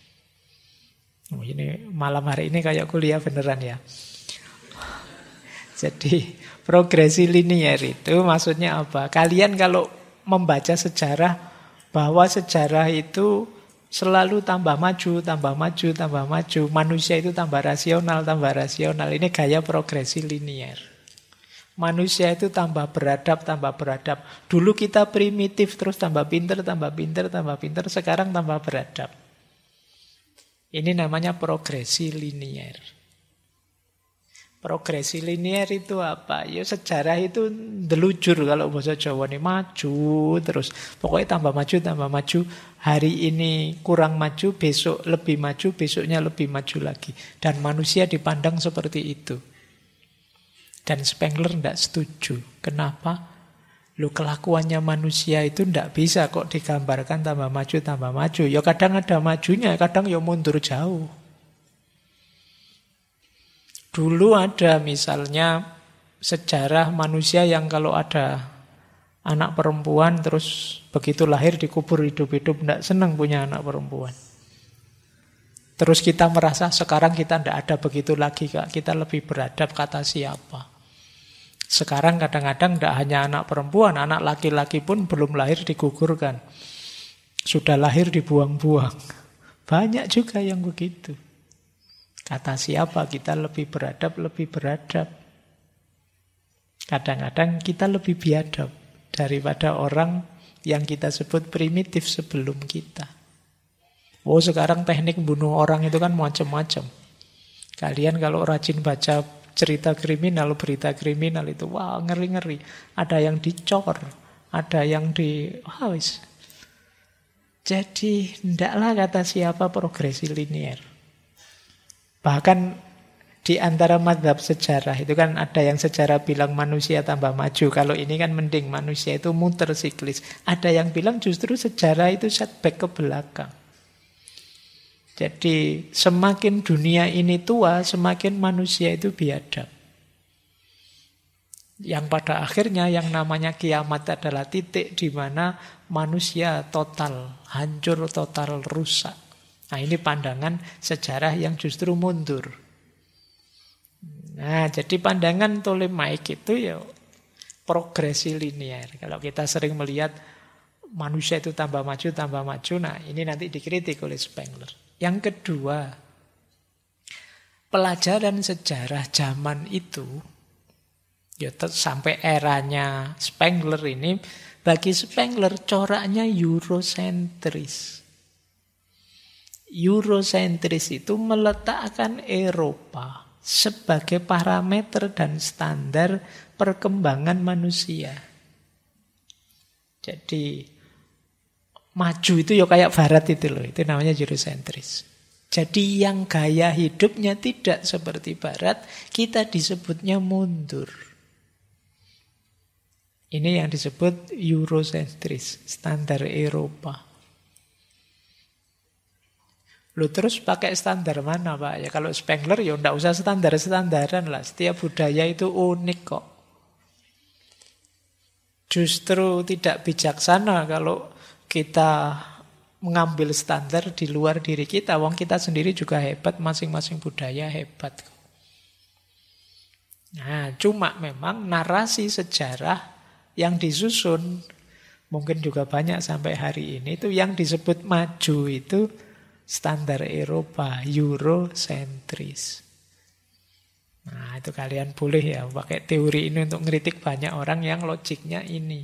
Ini malam hari ini kayak kuliah beneran ya. Jadi progresi linier itu maksudnya apa? Kalian kalau membaca sejarah, bahwa sejarah itu selalu tambah maju, tambah maju, tambah maju. Manusia itu tambah rasional, tambah rasional. Ini gaya progresi linier. Manusia itu tambah beradab, tambah beradab. Dulu kita primitif, terus tambah pinter, tambah pinter, tambah pinter. Sekarang tambah beradab. Ini namanya progresi linier. Progresi linear itu apa? Ya sejarah itu delujur kalau bahasa Jawa nih, maju terus. Pokoknya tambah maju, tambah maju. Hari ini kurang maju, besok lebih maju, besoknya lebih maju lagi. Dan manusia dipandang seperti itu. Dan Spengler tidak setuju. Kenapa? Lu kelakuannya manusia itu tidak bisa kok digambarkan tambah maju, tambah maju. Ya kadang ada majunya, kadang ya mundur jauh. Dulu ada misalnya sejarah manusia yang kalau ada anak perempuan terus begitu lahir dikubur hidup-hidup, tidak senang punya anak perempuan. Terus kita merasa sekarang kita tidak ada begitu lagi, Kak. Kita lebih beradab, kata siapa. Sekarang kadang-kadang tidak hanya anak perempuan, anak laki-laki pun belum lahir digugurkan. Sudah lahir dibuang-buang. Banyak juga yang begitu. Kata siapa kita lebih beradab, lebih beradab. Kadang-kadang kita lebih biadab daripada orang yang kita sebut primitif sebelum kita. Oh, sekarang teknik bunuh orang itu kan macam-macam. Kalian kalau rajin baca cerita kriminal, berita kriminal itu, wah ngeri-ngeri. Ada yang dicor, ada yang wis. Jadi, ndaklah kata siapa progresi linear. Bahkan di antara mazhab sejarah itu kan ada yang sejarah bilang manusia tambah maju. Kalau ini kan mending manusia itu muter siklis. Ada yang bilang justru sejarah itu setback ke belakang. Jadi semakin dunia ini tua, semakin manusia itu biadab. Yang pada akhirnya yang namanya kiamat adalah titik di mana manusia total, hancur total, rusak. Nah ini pandangan sejarah yang justru mundur. Nah jadi pandangan Ptolemaic itu ya progresi linear. Kalau kita sering melihat manusia itu tambah maju, nah ini nanti dikritik oleh Spengler. Yang kedua, pelajaran sejarah zaman itu, ya sampai eranya Spengler ini, bagi Spengler coraknya Eurosentris. Eurosentris itu meletakkan Eropa sebagai parameter dan standar perkembangan manusia. Jadi maju itu ya kayak barat itu loh, itu namanya Eurosentris. Jadi yang gaya hidupnya tidak seperti barat, kita disebutnya mundur. Ini yang disebut Eurosentris, standar Eropa. Lu terus pakai standar mana, Pak? Ya kalau Spengler ya enggak usah standar-standaran lah. Setiap budaya itu unik kok. Justru tidak bijaksana kalau kita mengambil standar di luar diri kita. Wong kita sendiri juga hebat, masing-masing budaya hebat. Nah, cuma memang narasi sejarah yang disusun mungkin juga banyak sampai hari ini itu yang disebut maju itu standar Eropa, Eurosentris. Nah, itu kalian boleh ya pakai teori ini untuk ngeritik banyak orang yang logiknya ini.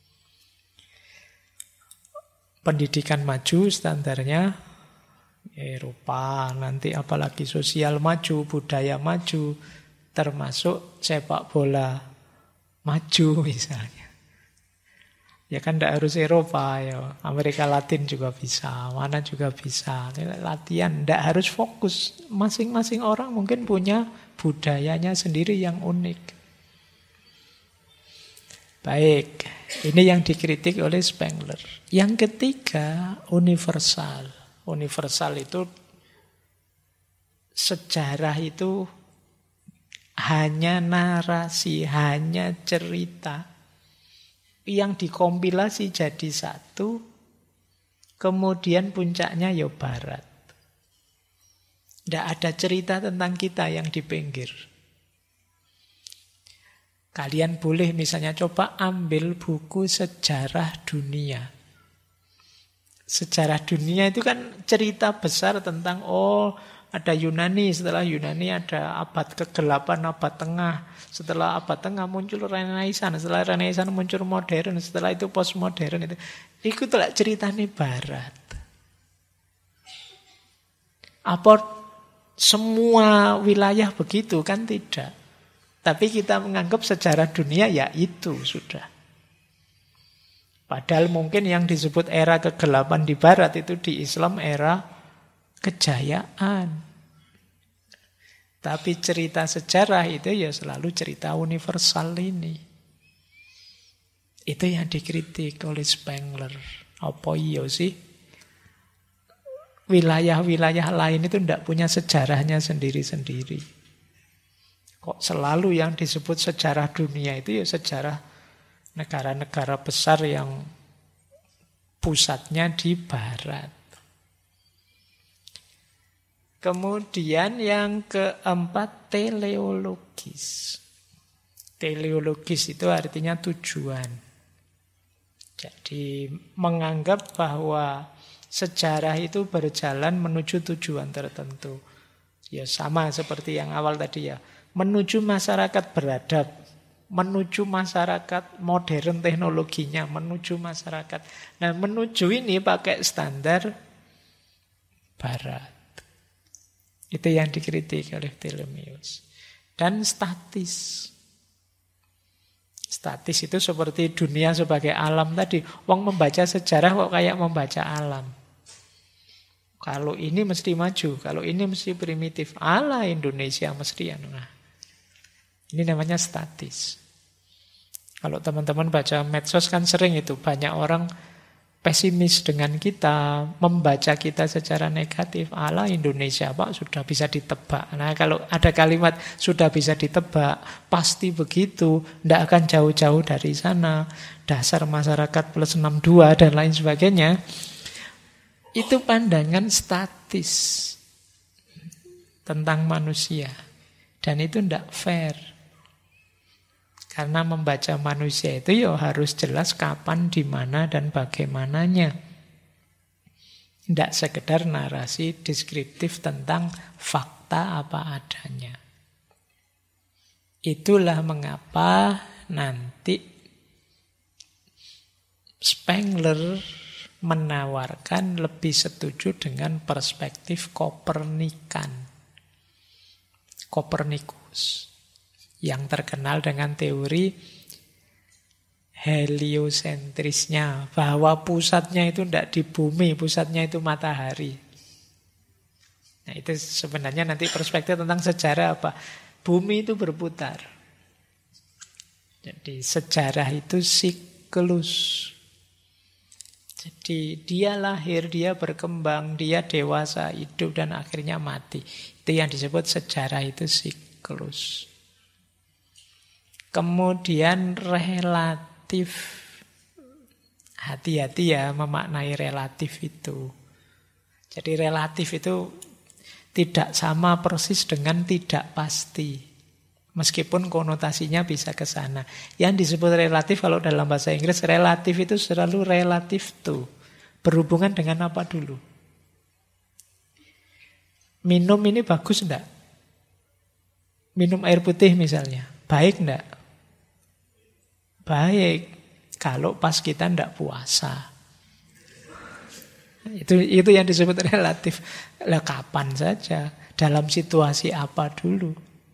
Pendidikan maju standarnya Eropa, nanti apalagi sosial maju, budaya maju, termasuk sepak bola maju misalnya. Ya kan tidak harus Eropa, ya Amerika Latin juga bisa, mana juga bisa. Latihan, tidak harus fokus. Masing-masing orang mungkin punya budayanya sendiri yang unik. Baik, ini yang dikritik oleh Spengler. Yang ketiga, universal. Universal itu sejarah itu hanya narasi, hanya cerita yang dikompilasi jadi satu, kemudian puncaknya ya barat. Tidak ada cerita tentang kita yang di pinggir. Kalian boleh misalnya coba ambil buku sejarah dunia. Sejarah dunia itu kan cerita besar tentang ada Yunani, setelah Yunani ada abad ke-8, abad tengah. Setelah abad tengah muncul Renaissance, setelah Renaissance muncul modern, setelah itu postmodern itu. Itu telah ceritanya barat. Apa semua wilayah begitu, kan tidak. Tapi kita menganggap sejarah dunia ya itu sudah. Padahal mungkin yang disebut era kegelapan di barat itu di Islam era kejayaan. Tapi cerita sejarah itu ya selalu cerita universal ini. Itu yang dikritik oleh Spengler. Apa iya sih? Wilayah-wilayah lain itu tidak punya sejarahnya sendiri-sendiri. Kok selalu yang disebut sejarah dunia itu ya sejarah negara-negara besar yang pusatnya di barat. Kemudian yang keempat, teleologis. Teleologis itu artinya tujuan. Jadi menganggap bahwa sejarah itu berjalan menuju tujuan tertentu. Ya sama seperti yang awal tadi ya. Menuju masyarakat beradab. Menuju masyarakat modern teknologinya. Menuju masyarakat. Nah menuju ini pakai standar barat. Itu yang dikritik oleh Ptolemeus. Dan statis. Statis itu seperti dunia sebagai alam tadi. Wong membaca sejarah kok kayak membaca alam. Kalau ini mesti maju, kalau ini mesti primitif. Ala Indonesia mesti nah. Ini namanya statis. Kalau teman-teman baca medsos kan sering itu. Banyak orang pesimis dengan kita, membaca kita secara negatif. Ala Indonesia Pak sudah bisa ditebak. Nah kalau ada kalimat sudah bisa ditebak, pasti begitu, tidak akan jauh-jauh dari sana. Dasar masyarakat plus 62 dan lain sebagainya. Itu pandangan statis tentang manusia. Dan itu tidak fair. Karena membaca manusia itu ya harus jelas kapan, di mana, dan bagaimananya. Tidak sekedar narasi deskriptif tentang fakta apa adanya. Itulah mengapa nanti Spengler menawarkan lebih setuju dengan perspektif Kopernikus. Yang terkenal dengan teori heliosentrisnya, bahwa pusatnya itu tidak di bumi, pusatnya itu matahari. Nah itu sebenarnya nanti perspektif tentang sejarah apa? Bumi itu berputar. Jadi sejarah itu siklus. Jadi dia lahir, dia berkembang, dia dewasa, hidup, dan akhirnya mati. Itu yang disebut sejarah itu siklus. Kemudian relatif. Hati-hati ya memaknai relatif itu. Jadi relatif itu tidak sama persis dengan tidak pasti. Meskipun konotasinya bisa ke sana. Yang disebut relatif kalau dalam bahasa Inggris, relatif itu selalu relatif to. Berhubungan dengan apa dulu? Minum ini bagus enggak? Minum air putih misalnya. Baik enggak? Baik, kalau pas kita tidak puasa. Itu yang disebut relatif. Lah kapan saja, dalam situasi apa dulu.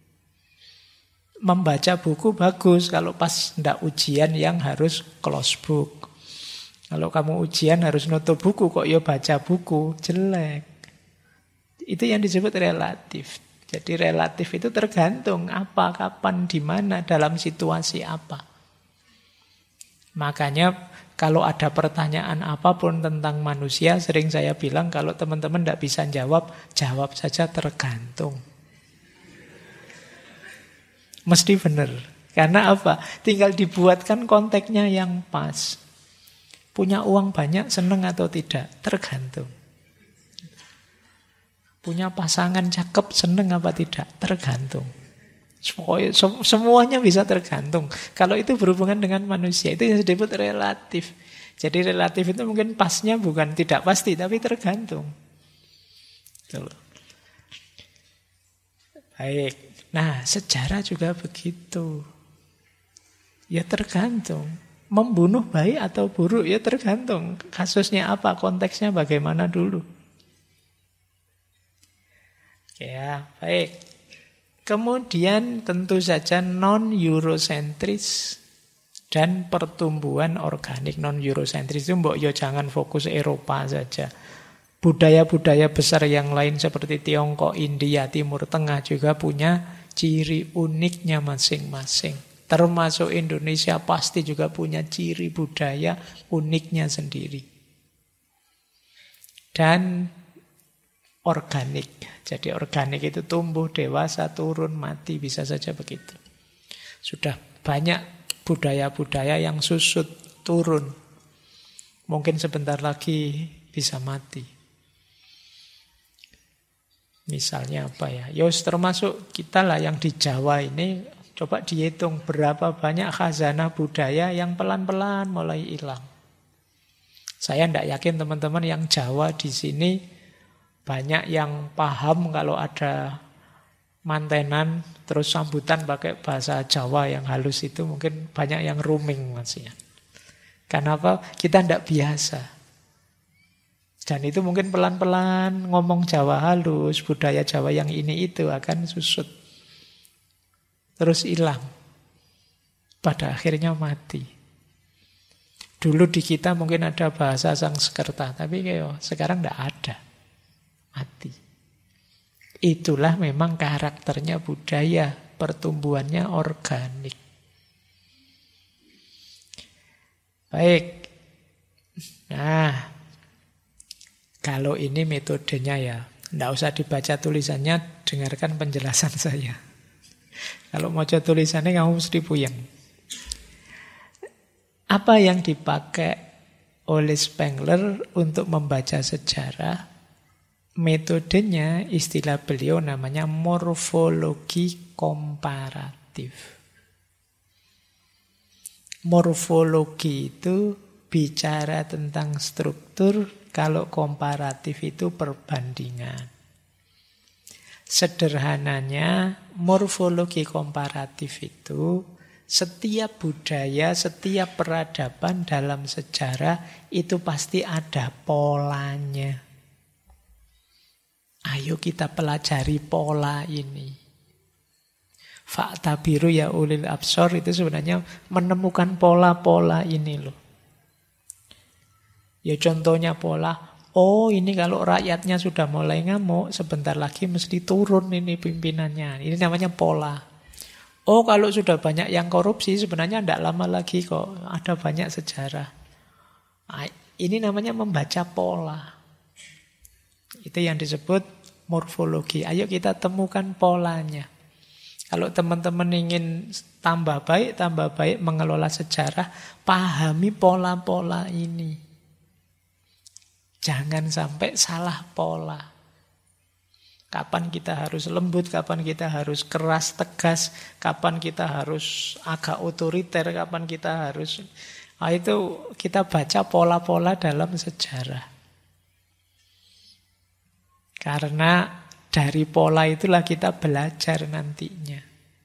Membaca buku bagus kalau pas tidak ujian yang harus close book. Kalau kamu ujian harus nutup buku, kok ya baca buku, jelek. Itu yang disebut relatif. Jadi relatif itu tergantung apa, kapan, di mana, dalam situasi apa. Makanya kalau ada pertanyaan apapun tentang manusia, sering saya bilang kalau teman-teman tidak bisa jawab, jawab saja tergantung. Mesti benar. Karena apa? Tinggal dibuatkan konteksnya yang pas. Punya uang banyak, seneng atau tidak? Tergantung. Punya pasangan cakep, seneng apa tidak? Tergantung. Semuanya bisa tergantung. Kalau itu berhubungan dengan manusia, itu yang disebut relatif. Jadi relatif itu mungkin pasnya bukan tidak pasti, tapi tergantung. Betul. Baik. Nah, sejarah juga begitu. Ya tergantung. Membunuh baik atau buruk, ya tergantung. Kasusnya apa, konteksnya bagaimana dulu. Ya, baik. Kemudian tentu saja non-Eurocentris dan pertumbuhan organik. Non-Eurocentris itu mbok yo jangan fokus Eropa saja. Budaya-budaya besar yang lain seperti Tiongkok, India, Timur Tengah juga punya ciri uniknya masing-masing. Termasuk Indonesia pasti juga punya ciri budaya uniknya sendiri. Dan organik. Jadi organik itu tumbuh, dewasa, turun, mati. Bisa saja begitu. Sudah banyak budaya-budaya yang susut, turun. Mungkin sebentar lagi bisa mati. Misalnya apa ya? Yos termasuk kita lah yang di Jawa ini, coba dihitung berapa banyak khazanah budaya yang pelan-pelan mulai hilang. Saya tidak yakin teman-teman yang Jawa di sini banyak yang paham kalau ada mantenan terus sambutan pakai bahasa Jawa yang halus itu, mungkin banyak yang rooming maksudnya. Kenapa? Kita tidak biasa. Dan itu mungkin pelan-pelan ngomong Jawa halus, budaya Jawa yang ini itu akan susut. Terus hilang. Pada akhirnya mati. Dulu di kita mungkin ada bahasa Sanskerta, tapi sekarang tidak ada. Mati. Itulah memang karakternya budaya, pertumbuhannya organik. Baik. Nah, kalau ini metodenya ya, tidak usah dibaca tulisannya, dengarkan penjelasan saya. Kalau mau baca tulisannya kamu mesti puyeng. Apa yang dipakai oleh Spengler untuk membaca sejarah? Metodenya, istilah beliau namanya morfologi komparatif. Morfologi itu bicara tentang struktur, kalau komparatif itu perbandingan. Sederhananya, morfologi komparatif itu setiap budaya, setiap peradaban dalam sejarah itu pasti ada polanya. Ayo kita pelajari pola ini. Fa'tabiru ya ulil absor itu sebenarnya menemukan pola-pola ini loh. Ya contohnya pola, oh ini kalau rakyatnya sudah mulai ngamuk, sebentar lagi mesti turun ini pimpinannya. Ini namanya pola. Oh kalau sudah banyak yang korupsi, sebenarnya tidak lama lagi kok ada banyak sejarah. Nah, ini namanya membaca pola. Itu yang disebut morfologi. Ayo kita temukan polanya. Kalau teman-teman ingin tambah baik mengelola sejarah, pahami pola-pola ini. Jangan sampai salah pola. Kapan kita harus lembut, kapan kita harus keras, tegas, kapan kita harus agak otoriter, kapan kita harus... Nah, itu kita baca pola-pola dalam sejarah. Karena dari pola itulah kita belajar nantinya.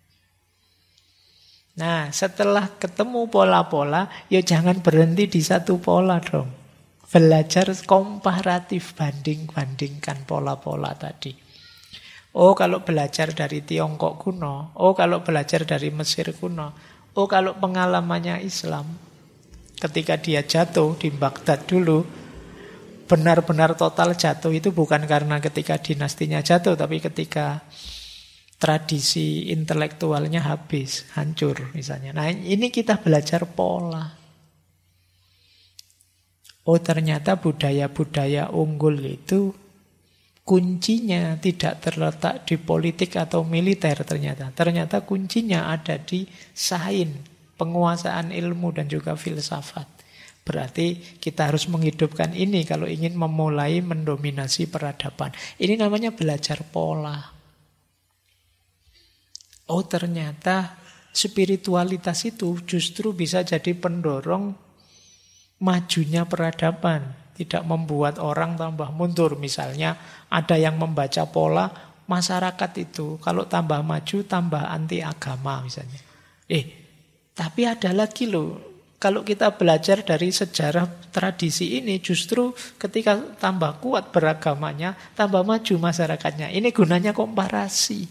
Nah, setelah ketemu pola-pola, ya jangan berhenti di satu pola dong. Belajar komparatif, banding-bandingkan pola-pola tadi. Oh, kalau belajar dari Tiongkok kuno, oh kalau belajar dari Mesir kuno, oh kalau pengalamannya Islam, ketika dia jatuh di Baghdad dulu, benar-benar total jatuh itu bukan karena ketika dinastinya jatuh, tapi ketika tradisi intelektualnya habis, hancur misalnya. Nah ini kita belajar pola. Oh ternyata budaya-budaya unggul itu kuncinya tidak terletak di politik atau militer ternyata. Ternyata kuncinya ada di sains, penguasaan ilmu dan juga filsafat. Berarti kita harus menghidupkan ini kalau ingin memulai mendominasi peradaban. Ini namanya belajar pola. Oh ternyata spiritualitas itu justru bisa jadi pendorong majunya peradaban. Tidak membuat orang tambah mundur. Misalnya ada yang membaca pola masyarakat itu kalau tambah maju tambah anti agama misalnya. Tapi ada lagi loh. kalau kita belajar dari sejarah tradisi ini, justru ketika tambah kuat beragamanya, tambah maju masyarakatnya. Ini gunanya komparasi.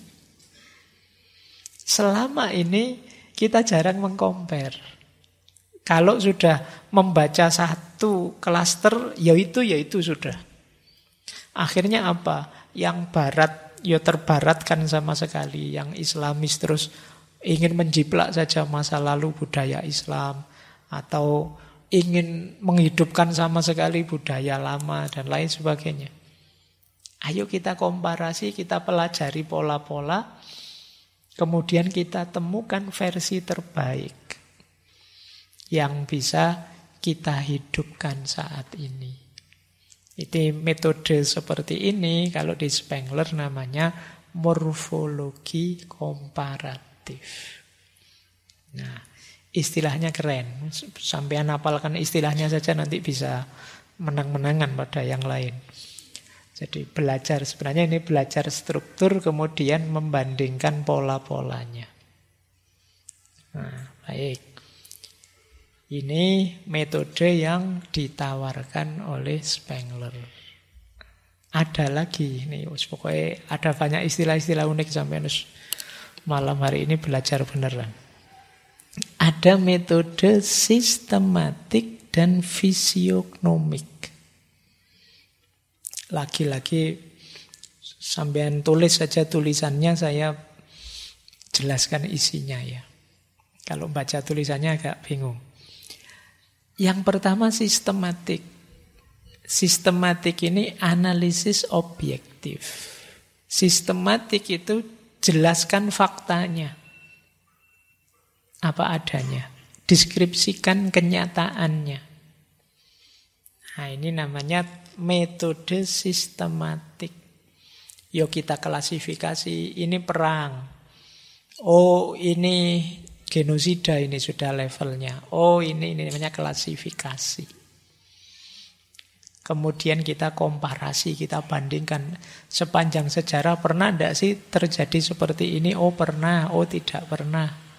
Selama ini kita jarang mengcompare. Kalau sudah membaca satu klaster, ya itu sudah. Akhirnya apa? Yang barat, ya terbaratkan sama sekali. Yang Islamis terus ingin menjiplak saja masa lalu budaya Islam. Atau ingin menghidupkan sama sekali budaya lama dan lain sebagainya. Ayo kita komparasi, kita pelajari pola-pola, kemudian kita temukan versi terbaik yang bisa kita hidupkan saat ini. Itu metode seperti ini, kalau di Spengler namanya morfologi komparatif. Nah, istilahnya keren. Sampean hafalkan istilahnya saja nanti bisa menang-menangan pada yang lain. Jadi belajar, sebenarnya ini belajar struktur kemudian membandingkan pola-polanya. Nah, baik. Ini metode yang ditawarkan oleh Spengler. Ada lagi, nih, pokoknya ada banyak istilah-istilah unik sampai malam hari ini belajar beneran. Ada metode sistematik dan fisiognomik. Lagi-lagi sampean tulis saja tulisannya, saya jelaskan isinya ya. Kalau baca tulisannya agak bingung. Yang pertama sistematik. Sistematik ini analisis objektif. Sistematik itu jelaskan faktanya. Apa adanya. Deskripsikan kenyataannya. Nah, ini namanya metode sistematik. Yuk kita klasifikasi, ini perang. Oh, ini genosida, ini sudah levelnya. Oh, ini namanya klasifikasi. Kemudian kita komparasi, kita bandingkan sepanjang sejarah pernah tidak sih terjadi seperti ini? Oh, pernah. Oh, tidak pernah.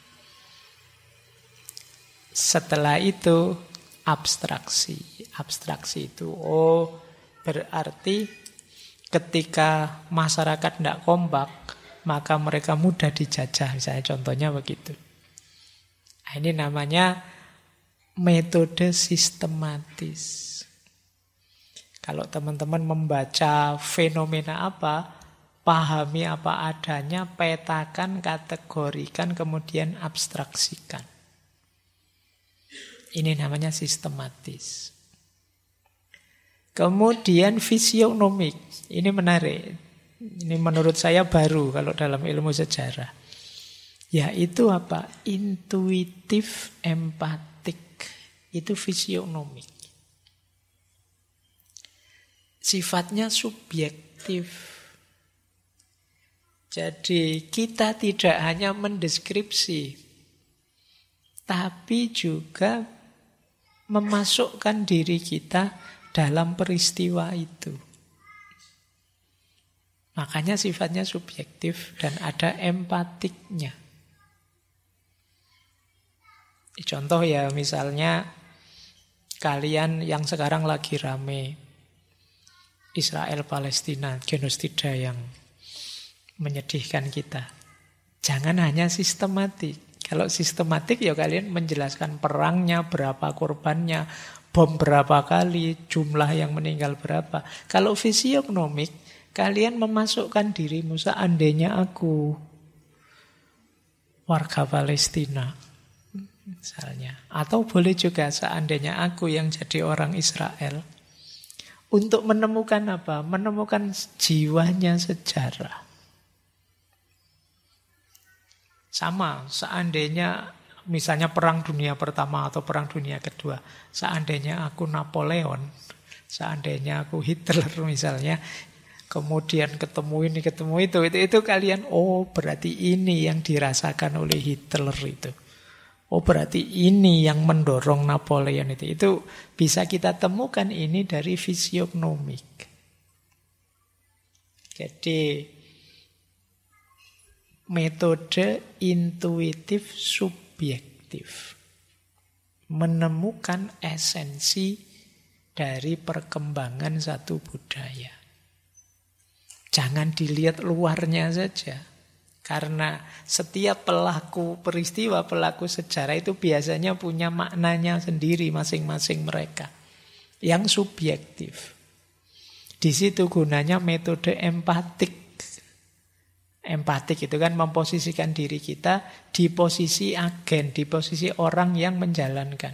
Setelah itu abstraksi. Abstraksi itu berarti ketika masyarakat tidak kompak, maka mereka mudah dijajah. Misalnya contohnya begitu. Nah, ini namanya metode sistematis. Kalau teman-teman membaca fenomena apa, pahami apa adanya, petakan, kategorikan, kemudian abstraksikan. Ini namanya sistematis. Kemudian fisiognomik. Ini menarik. Ini menurut saya baru kalau dalam ilmu sejarah. Yaitu apa? Intuitif empatik. Itu fisiognomik. Sifatnya subjektif. Jadi kita tidak hanya mendeskripsi, tapi juga memasukkan diri kita dalam peristiwa itu. Makanya sifatnya subjektif dan ada empatiknya. Contoh ya, misalnya kalian yang sekarang lagi rame, Israel Palestina, genosida yang menyedihkan kita. Jangan hanya sistematik. Kalau sistematik ya kalian menjelaskan perangnya, berapa korbannya, bom berapa kali, jumlah yang meninggal berapa. Kalau fisiognomik, kalian memasukkan dirimu, seandainya aku warga Palestina misalnya. Atau boleh juga seandainya aku yang jadi orang Israel. Untuk menemukan apa? Menemukan jiwanya sejarah. Sama, seandainya misalnya perang dunia pertama atau perang dunia kedua, seandainya aku Napoleon, seandainya aku Hitler misalnya, kemudian ketemu ini, ketemu itu kalian, oh berarti ini yang dirasakan oleh Hitler itu. Oh berarti ini yang mendorong Napoleon itu. Itu bisa kita temukan ini dari fisiognomik. Jadi metode intuitif subjektif. menemukan esensi dari perkembangan satu budaya. Jangan dilihat luarnya saja. Karena setiap pelaku peristiwa, pelaku sejarah itu biasanya punya maknanya sendiri masing-masing mereka. Yang subjektif. Di situ gunanya metode empatik. Empatik itu kan memposisikan diri kita di posisi agen, di posisi orang yang menjalankan.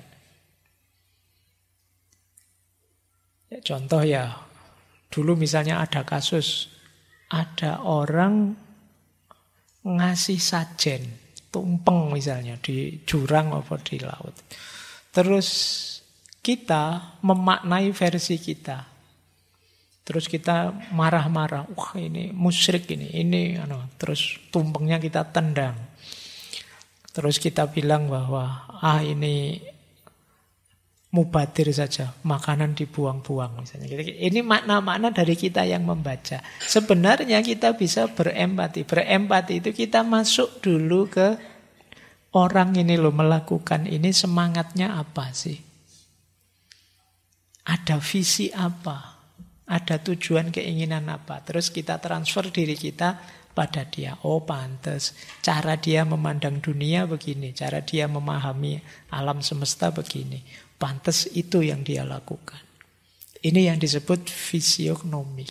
Ya, contoh ya, dulu misalnya ada kasus, ada orang ngasih sajen, tumpeng misalnya, di jurang atau di laut. Terus kita memaknai versi kita. Terus kita marah-marah, wah ini musyrik ini terus tumpengnya kita tendang. Terus kita bilang bahwa ini mubadir saja, makanan dibuang-buang misalnya. Ini makna-makna dari kita yang membaca. Sebenarnya kita bisa berempati. Berempati itu kita masuk dulu ke orang ini loh, melakukan ini semangatnya apa sih? Ada visi apa? Ada tujuan keinginan apa? Terus kita transfer diri kita pada dia. Oh pantes, cara dia memandang dunia begini, cara dia memahami alam semesta begini. Pantes itu yang dia lakukan. Ini yang disebut fisiognomi.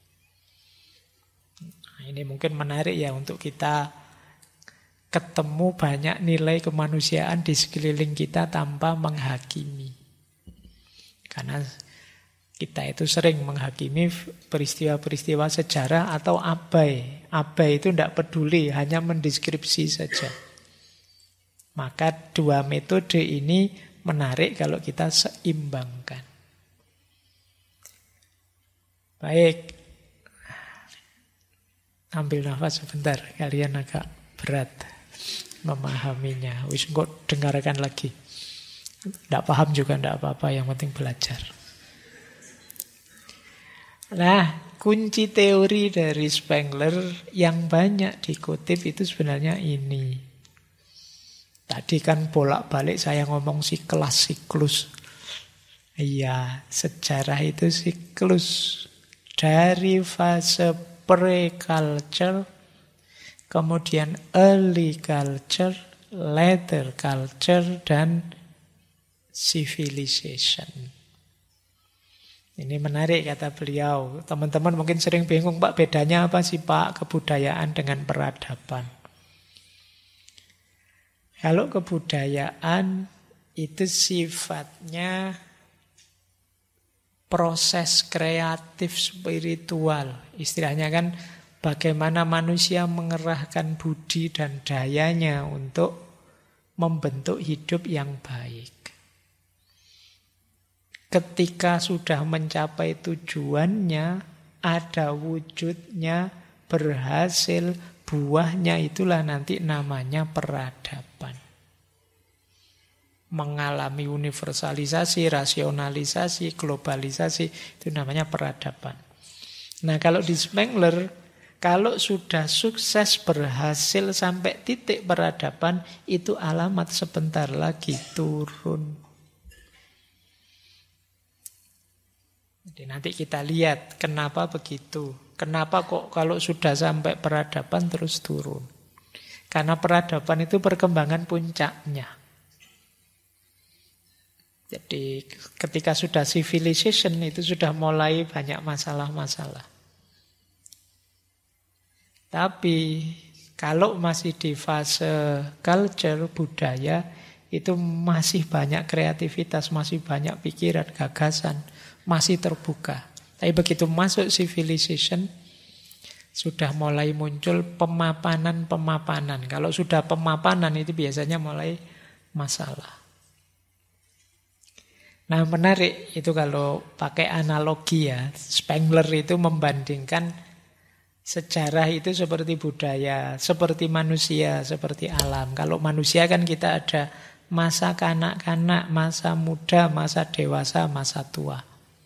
Nah, ini mungkin menarik ya untuk kita ketemu banyak nilai kemanusiaan di sekeliling kita tanpa menghakimi. Karena kita itu sering menghakimi peristiwa-peristiwa sejarah atau abai. Abai itu tidak peduli, hanya mendeskripsi saja. Maka dua metode ini menarik kalau kita seimbangkan. Baik. Ambil nafas sebentar, kalian agak berat memahaminya. Wis kok dengarkan lagi. Tidak paham juga tidak apa-apa, yang penting belajar. Nah, kunci teori dari Spengler yang banyak dikutip itu sebenarnya ini. Tadi kan bolak-balik saya ngomong siklus. Iya, sejarah itu siklus. Dari fase pre-culture, kemudian early culture, later culture, dan civilization. Ini menarik kata beliau. Teman-teman mungkin sering bingung, Pak, bedanya apa sih Pak kebudayaan dengan peradaban? Kalau kebudayaan itu sifatnya proses kreatif spiritual. Istilahnya kan bagaimana manusia mengerahkan budi dan dayanya untuk membentuk hidup yang baik. Ketika sudah mencapai tujuannya, ada wujudnya, berhasil, buahnya itulah nanti namanya peradaban. Mengalami universalisasi, rasionalisasi, globalisasi, itu namanya peradaban. Nah kalau di Spengler, kalau sudah sukses berhasil sampai titik peradaban, itu alamat sebentar lagi turun. Jadi nanti kita lihat kenapa begitu. Kenapa kok kalau sudah sampai peradaban terus turun. Karena peradaban itu perkembangan puncaknya. Jadi ketika sudah civilization itu sudah mulai banyak masalah-masalah. Tapi kalau masih di fase culture, budaya, itu masih banyak kreativitas, masih banyak pikiran, gagasan, masih terbuka. Tapi begitu masuk civilization, sudah mulai muncul pemapanan-pemapanan. Kalau sudah pemapanan itu biasanya mulai masalah. Nah menarik itu kalau pakai analogi ya. Spengler itu membandingkan sejarah itu seperti budaya, seperti manusia, seperti alam. Kalau manusia kan kita ada masa kanak-kanak, masa muda, masa dewasa, masa tua.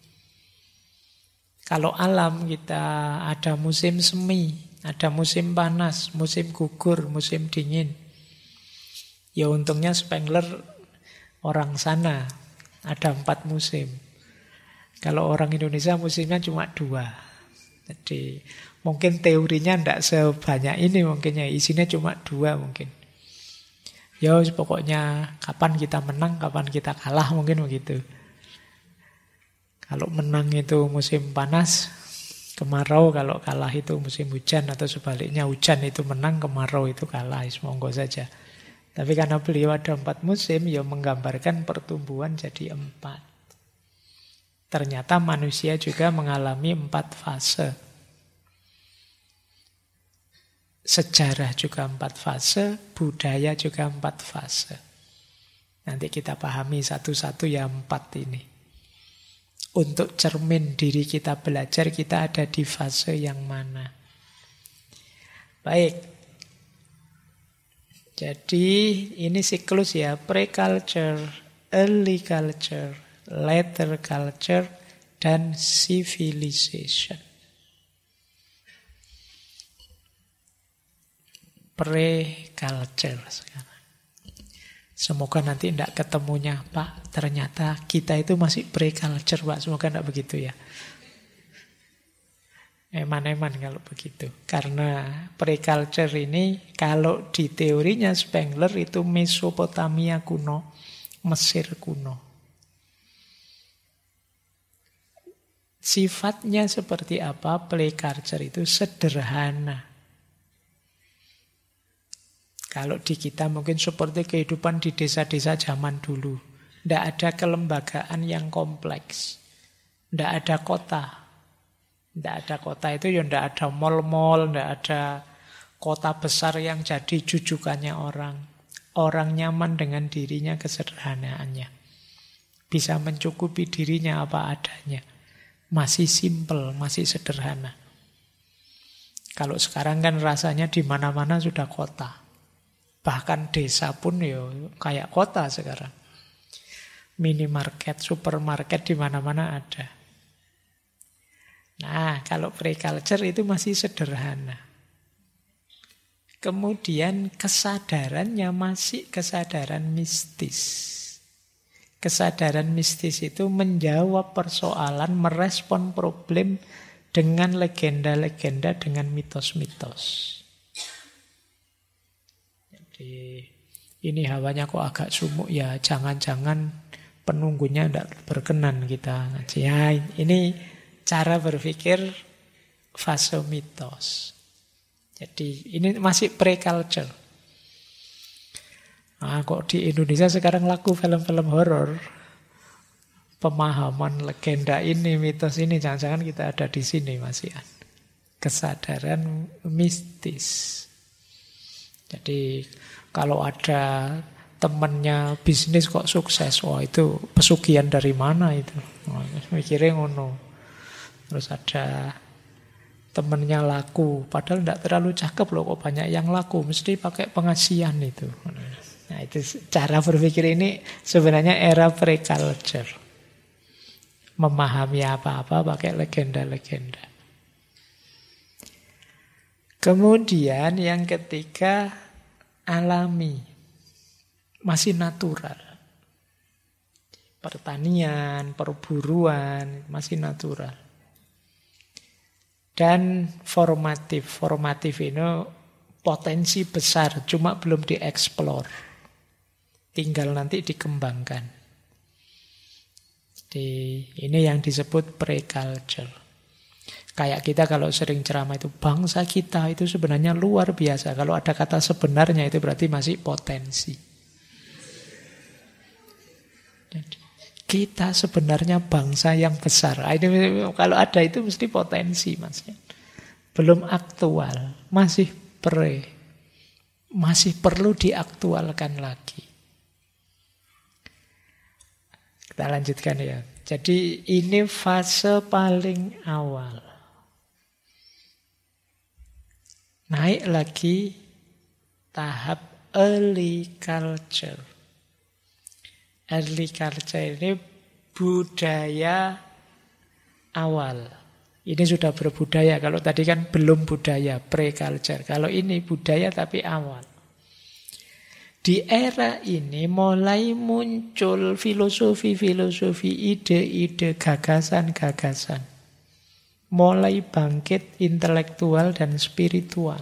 Kalau alam kita ada musim semi, ada musim panas, musim gugur, musim dingin. Ya untungnya Spengler orang sana ada 4 musim. Kalau orang Indonesia musimnya cuma 2. Jadi mungkin teorinya tidak sebanyak ini mungkinnya. Isinya cuma 2 mungkin. Ya pokoknya kapan kita menang, kapan kita kalah mungkin begitu. Kalau menang itu musim panas, kemarau. Kalau kalah itu musim hujan. Atau sebaliknya hujan itu menang, kemarau itu kalah. Monggo saja. Tapi karena beliau ada 4 musim, ya menggambarkan pertumbuhan jadi 4. Ternyata manusia juga mengalami 4 fase. Sejarah juga 4 fase, budaya juga 4 fase. Nanti kita pahami satu-satu ya 4 ini. Untuk cermin diri kita belajar, kita ada di fase yang mana. Baik. Jadi ini siklus ya, pre-culture, early culture, later culture, dan civilization. Pre-culture sekarang. Semoga nanti tidak ketemunya, Pak, ternyata kita itu masih pre-culture, Pak. Semoga tidak begitu ya. Eman-eman kalau begitu. Karena pre-culture ini kalau di teorinya Spengler itu Mesopotamia kuno, Mesir kuno. Sifatnya seperti apa? Pre-culture itu sederhana. Kalau di kita mungkin seperti kehidupan di desa-desa zaman dulu. Tidak ada kelembagaan yang kompleks. Tidak ada kota. Tidak ada kota itu ya tidak ada mall-mall, tidak ada kota besar yang jadi jujukannya orang. Orang nyaman dengan dirinya, kesederhanaannya. Bisa mencukupi dirinya apa adanya. Masih simple, masih sederhana. Kalau sekarang kan rasanya di mana-mana sudah kota. Bahkan desa pun ya kayak kota sekarang. Minimarket, supermarket di mana-mana ada. Nah, kalau pre-culture itu masih sederhana. Kemudian kesadarannya masih kesadaran mistis. Kesadaran mistis itu menjawab persoalan, merespon problem dengan legenda-legenda, dengan mitos-mitos. Jadi ini hawanya kok agak sumuk ya, jangan-jangan penunggunya tidak berkenan kita ngaji. Ya, ini cara berpikir fase mitos. Jadi ini masih pre-culture. Nah, kok di Indonesia sekarang laku film-film horor. Pemahaman legenda ini, mitos ini, jangan-jangan kita ada di sini masih. Kesadaran mistis. Jadi kalau ada temannya bisnis kok sukses, wah itu pesugihan dari mana itu? Wah, mikirnya ngono. Terus ada temennya laku, padahal tidak terlalu cakep loh, kok banyak yang laku, mesti pakai pengasihan itu. Nah itu cara berpikir ini sebenarnya era pre-culture. Memahami apa-apa pakai legenda-legenda. Kemudian yang ketiga alami, masih natural. Pertanian, perburuan, masih natural. Dan formatif. Formatif ini potensi besar, cuma belum dieksplor. Tinggal nanti dikembangkan. Jadi ini yang disebut pre-culture. Kayak kita kalau sering ceramah itu, bangsa kita itu sebenarnya luar biasa. Kalau ada kata sebenarnya itu berarti masih potensi. Jadi, kita sebenarnya bangsa yang besar. Ini, kalau ada itu mesti potensi, maksudnya. Belum aktual, masih pre. Masih perlu diaktualkan lagi. Kita lanjutkan ya. Jadi ini fase paling awal. Naik lagi tahap early culture. Early culture ini budaya awal. Ini sudah berbudaya. Kalau tadi kan belum budaya, pre-culture. Kalau ini budaya tapi awal. Di era ini mulai muncul filosofi-filosofi, ide-ide, gagasan-gagasan. Mulai bangkit intelektual dan spiritual.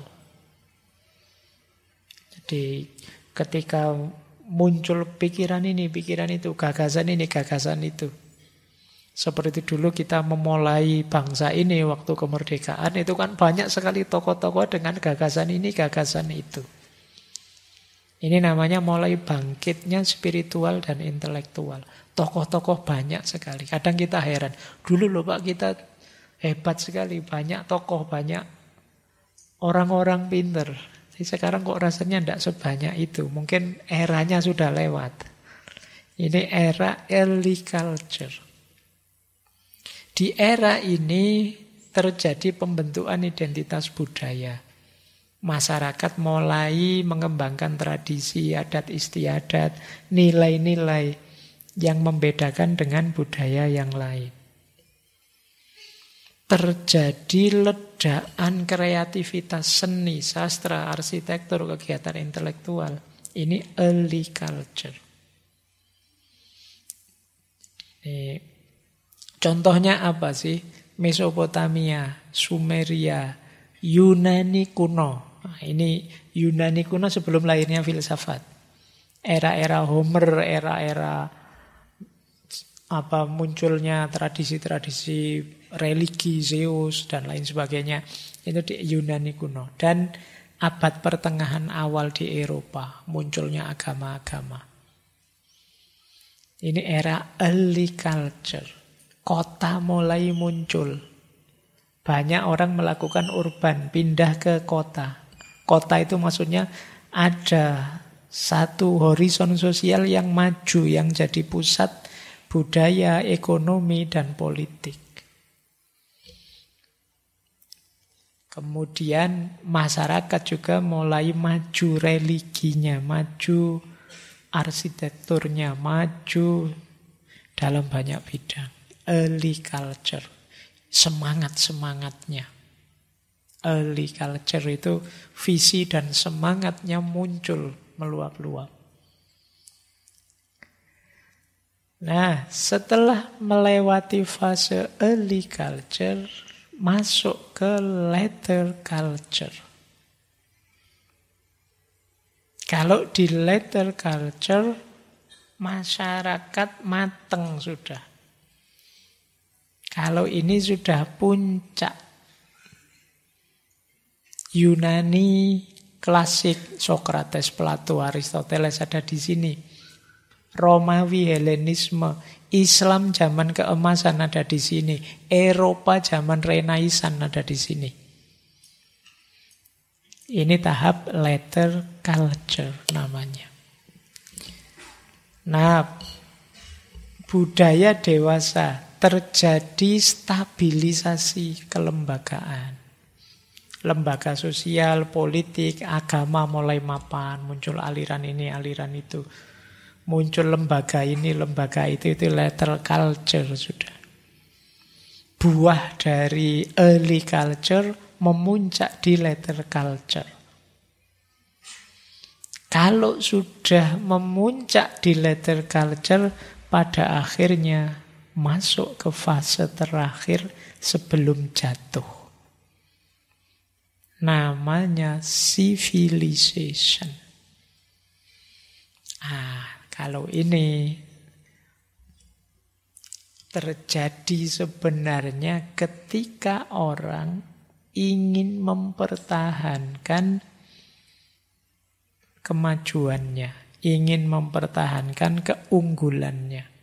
Jadi ketika muncul pikiran ini, pikiran itu, gagasan ini, gagasan itu. Seperti dulu kita memulai bangsa ini waktu kemerdekaan, itu kan banyak sekali tokoh-tokoh dengan gagasan ini, gagasan itu. Ini namanya mulai bangkitnya spiritual dan intelektual. Tokoh-tokoh banyak sekali. Kadang kita heran, dulu loh Pak kita hebat sekali, banyak tokoh, banyak orang-orang pinter. Tapi sekarang kok rasanya tidak sebanyak itu. Mungkin eranya sudah lewat. Ini era early culture. Di era ini terjadi pembentukan identitas budaya. Masyarakat mulai mengembangkan tradisi, adat istiadat, nilai-nilai yang membedakan dengan budaya yang lain. Terjadi ledakan kreativitas seni, sastra, arsitektur, kegiatan intelektual. Ini early culture. Ini contohnya apa sih? Mesopotamia, Sumeria, Yunani kuno. Nah, ini Yunani kuno sebelum lahirnya filsafat. Era-era Homer, era-era munculnya tradisi-tradisi religi, Zeus dan lain sebagainya. Itu di Yunani kuno. Dan abad pertengahan awal di Eropa munculnya agama-agama. Ini era early culture. Kota mulai muncul. Banyak orang melakukan urban, pindah ke kota. Kota itu maksudnya ada satu horizon sosial yang maju, yang jadi pusat budaya, ekonomi, dan politik. Kemudian masyarakat juga mulai maju religinya, maju arsitekturnya, maju dalam banyak bidang. Early culture, semangat-semangatnya. Early culture itu visi dan semangatnya muncul meluap-luap. Nah, setelah melewati fase early culture, masuk ke later culture. Kalau di later culture, masyarakat mateng sudah. Kalau ini sudah puncak. Yunani klasik, Sokrates, Plato, Aristoteles ada di sini. Romawi, Helenisme, Islam zaman keemasan ada di sini. Eropa zaman Renaissance ada di sini. Ini tahap later culture namanya. Nah, budaya dewasa. Terjadi stabilisasi kelembagaan. Lembaga sosial, politik, agama mulai mapan. Muncul aliran ini, aliran itu. Muncul lembaga ini, lembaga itu later culture sudah. Buah dari early culture memuncak di later culture. Kalau sudah memuncak di later culture, pada akhirnya masuk ke fase terakhir sebelum jatuh. Namanya civilization. Kalau ini terjadi sebenarnya ketika orang ingin mempertahankan kemajuannya, ingin mempertahankan keunggulannya.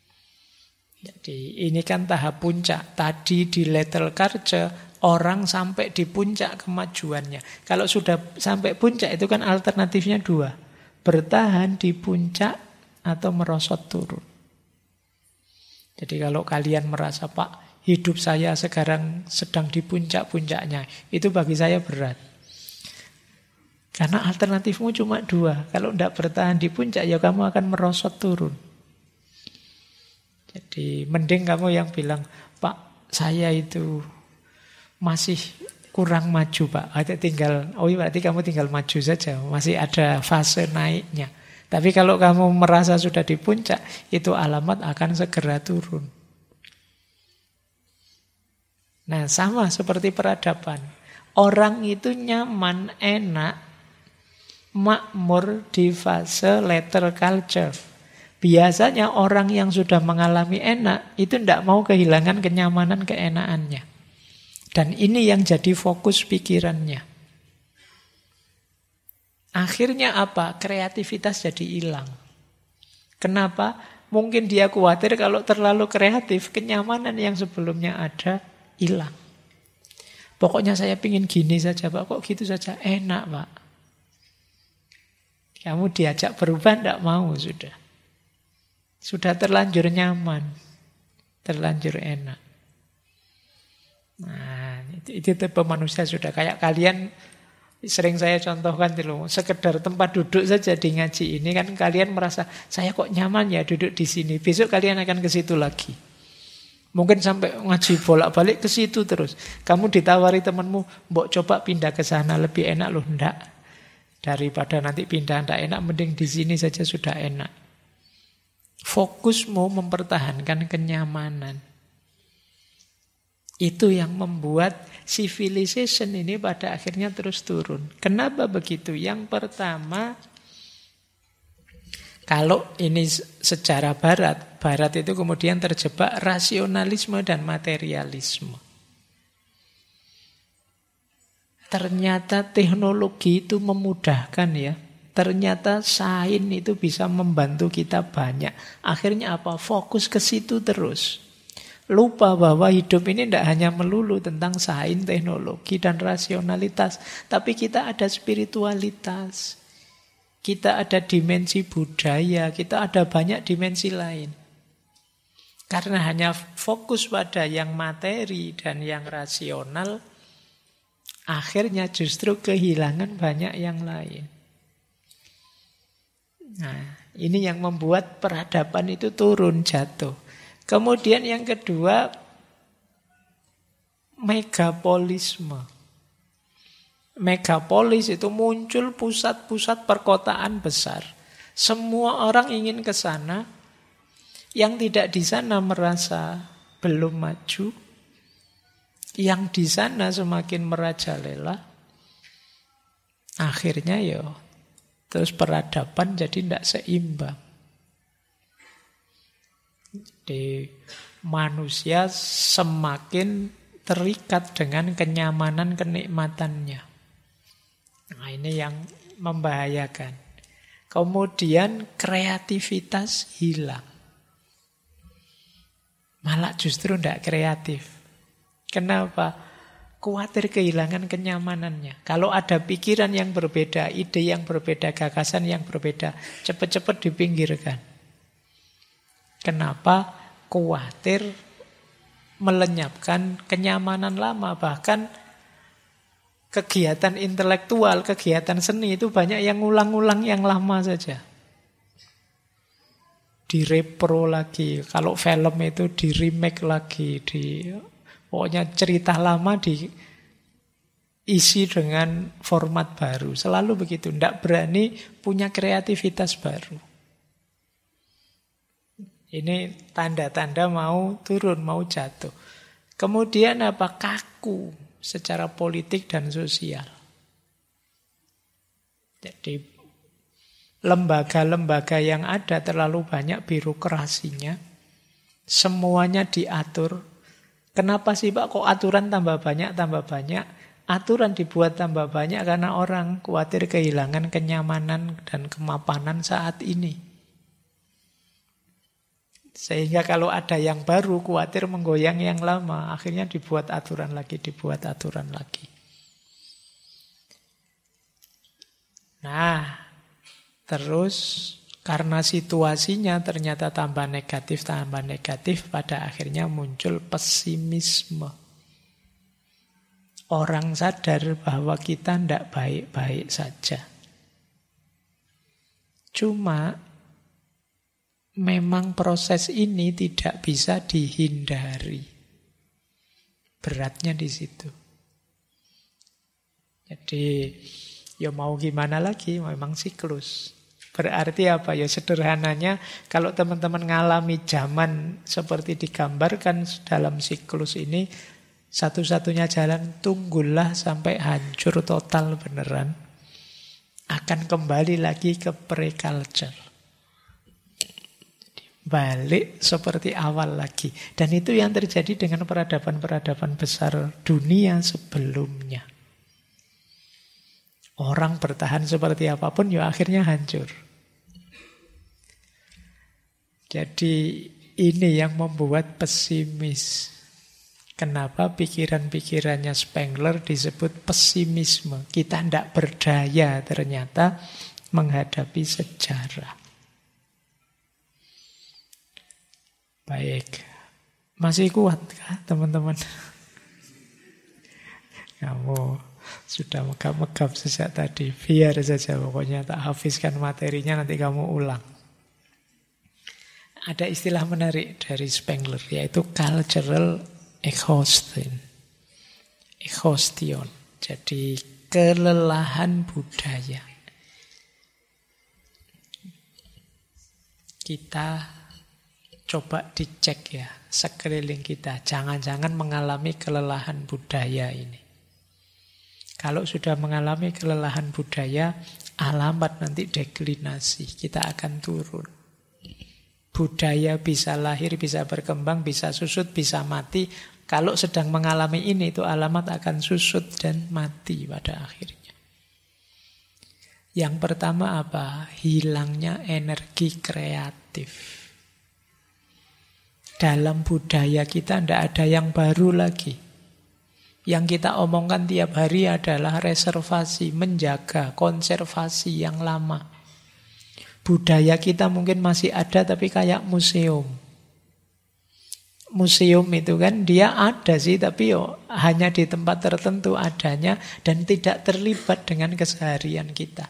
Jadi ini kan tahap puncak. Tadi di later culture orang sampai di puncak kemajuannya. Kalau sudah sampai puncak itu kan alternatifnya dua. Bertahan di puncak atau merosot turun. Jadi kalau kalian merasa, Pak, hidup saya sekarang sedang di puncak-puncaknya, itu bagi saya berat. Karena alternatifmu cuma dua. Kalau tidak bertahan di puncak, ya kamu akan merosot turun. Jadi mending kamu yang bilang, Pak, saya itu masih kurang maju Pak. Berarti kamu tinggal maju saja, masih ada fase naiknya. Tapi kalau kamu merasa sudah di puncak, itu alamat akan segera turun. Nah, sama seperti peradaban. Orang itu nyaman, enak, makmur di fase later culture. Biasanya orang yang sudah mengalami enak, itu tidak mau kehilangan kenyamanan, keenakannya. Dan ini yang jadi fokus pikirannya. Akhirnya apa? Kreativitas jadi hilang. Kenapa? Mungkin dia khawatir kalau terlalu kreatif, kenyamanan yang sebelumnya ada hilang. Pokoknya saya pingin gini saja Pak, kok gitu saja enak Pak. Kamu diajak berubah tidak mau sudah. Sudah terlanjur nyaman, terlanjur enak. Nah, itu tipe manusia sudah kayak kalian. Sering saya contohkan dulu, sekedar tempat duduk saja di ngaji ini kan kalian merasa saya kok nyaman ya duduk di sini. Besok kalian akan ke situ lagi. Mungkin sampai ngaji bolak-balik ke situ terus. Kamu ditawari temanmu, mbok coba pindah ke sana lebih enak loh, ndak. Daripada nanti pindah ndak enak, mending di sini saja sudah enak. Fokusmu mempertahankan kenyamanan. Itu yang membuat civilization ini pada akhirnya terus turun. Kenapa begitu? Yang pertama, kalau ini sejarah Barat itu kemudian terjebak rasionalisme dan materialisme. Ternyata teknologi itu memudahkan ya. Ternyata sains itu bisa membantu kita banyak. Akhirnya apa? Fokus ke situ terus. Lupa bahwa hidup ini tidak hanya melulu tentang sains, teknologi, dan rasionalitas. Tapi kita ada spiritualitas. Kita ada dimensi budaya. Kita ada banyak dimensi lain. Karena hanya fokus pada yang materi dan yang rasional, akhirnya justru kehilangan banyak yang lain. Nah, ini yang membuat peradaban itu turun, jatuh. Kemudian yang kedua, megapolisme. Megapolis itu muncul pusat-pusat perkotaan besar. Semua orang ingin ke sana. Yang tidak di sana merasa belum maju. Yang di sana semakin merajalela. Akhirnya terus peradaban jadi tidak seimbang. Di manusia semakin terikat dengan kenyamanan kenikmatannya. Nah, ini yang membahayakan. Kemudian kreativitas hilang. Malah justru tidak kreatif. Kenapa? Khawatir kehilangan kenyamanannya. Kalau ada pikiran yang berbeda, ide yang berbeda, gagasan yang berbeda, cepat-cepat dipinggirkan. Kenapa? Khawatir melenyapkan kenyamanan lama. Bahkan kegiatan intelektual, kegiatan seni itu banyak yang ngulang-ngulang yang lama saja. Direpro lagi. Kalau film itu di remake lagi. Pokoknya cerita lama diisi dengan format baru. Selalu begitu. Tidak berani punya kreativitas baru. Ini tanda-tanda mau turun, mau jatuh. Kemudian apa? Kaku secara politik dan sosial. Jadi lembaga-lembaga yang ada terlalu banyak birokrasinya. Semuanya diatur. Kenapa sih Pak kok aturan tambah banyak, tambah banyak? Aturan dibuat tambah banyak karena orang khawatir kehilangan kenyamanan dan kemapanan saat ini. Sehingga kalau ada yang baru, khawatir menggoyang yang lama. Akhirnya dibuat aturan lagi, dibuat aturan lagi. Nah, terus karena situasinya ternyata tambah negatif, pada akhirnya muncul pesimisme. Orang sadar bahwa kita tidak baik-baik saja. Cuma memang proses ini tidak bisa dihindari. Beratnya di situ. Jadi ya mau gimana lagi, memang siklus. Berarti apa ya, sederhananya kalau teman-teman ngalami zaman seperti digambarkan dalam siklus ini, satu-satunya jalan tunggulah sampai hancur total beneran. Akan kembali lagi ke pre-culture. Balik seperti awal lagi. Dan itu yang terjadi dengan peradaban-peradaban besar dunia sebelumnya. Orang bertahan seperti apapun ya akhirnya hancur. Jadi ini yang membuat pesimis. Kenapa pikiran-pikirannya Spengler disebut pesimisme? Kita tidak berdaya ternyata menghadapi sejarah. Baik. Masih kuatkah teman-teman? Kamu sudah megap-megap sejak tadi. Biar saja pokoknya tak hafizkan materinya, nanti kamu ulang. Ada istilah menarik dari Spengler, yaitu cultural exhaustion. Jadi kelelahan budaya. Kita coba dicek ya sekeliling kita. Jangan-jangan mengalami kelelahan budaya ini. Kalau sudah mengalami kelelahan budaya, alamat nanti deklinasi. Kita akan turun. Budaya bisa lahir, bisa berkembang, bisa susut, bisa mati. Kalau sedang mengalami ini, itu alamat akan susut dan mati pada akhirnya. Yang pertama apa? Hilangnya energi kreatif. Dalam budaya kita tidak ada yang baru lagi. Yang kita omongkan tiap hari adalah reservasi, menjaga, konservasi yang lama. Budaya kita mungkin masih ada tapi kayak museum. Museum itu kan dia ada sih tapi hanya di tempat tertentu adanya dan tidak terlibat dengan keseharian kita.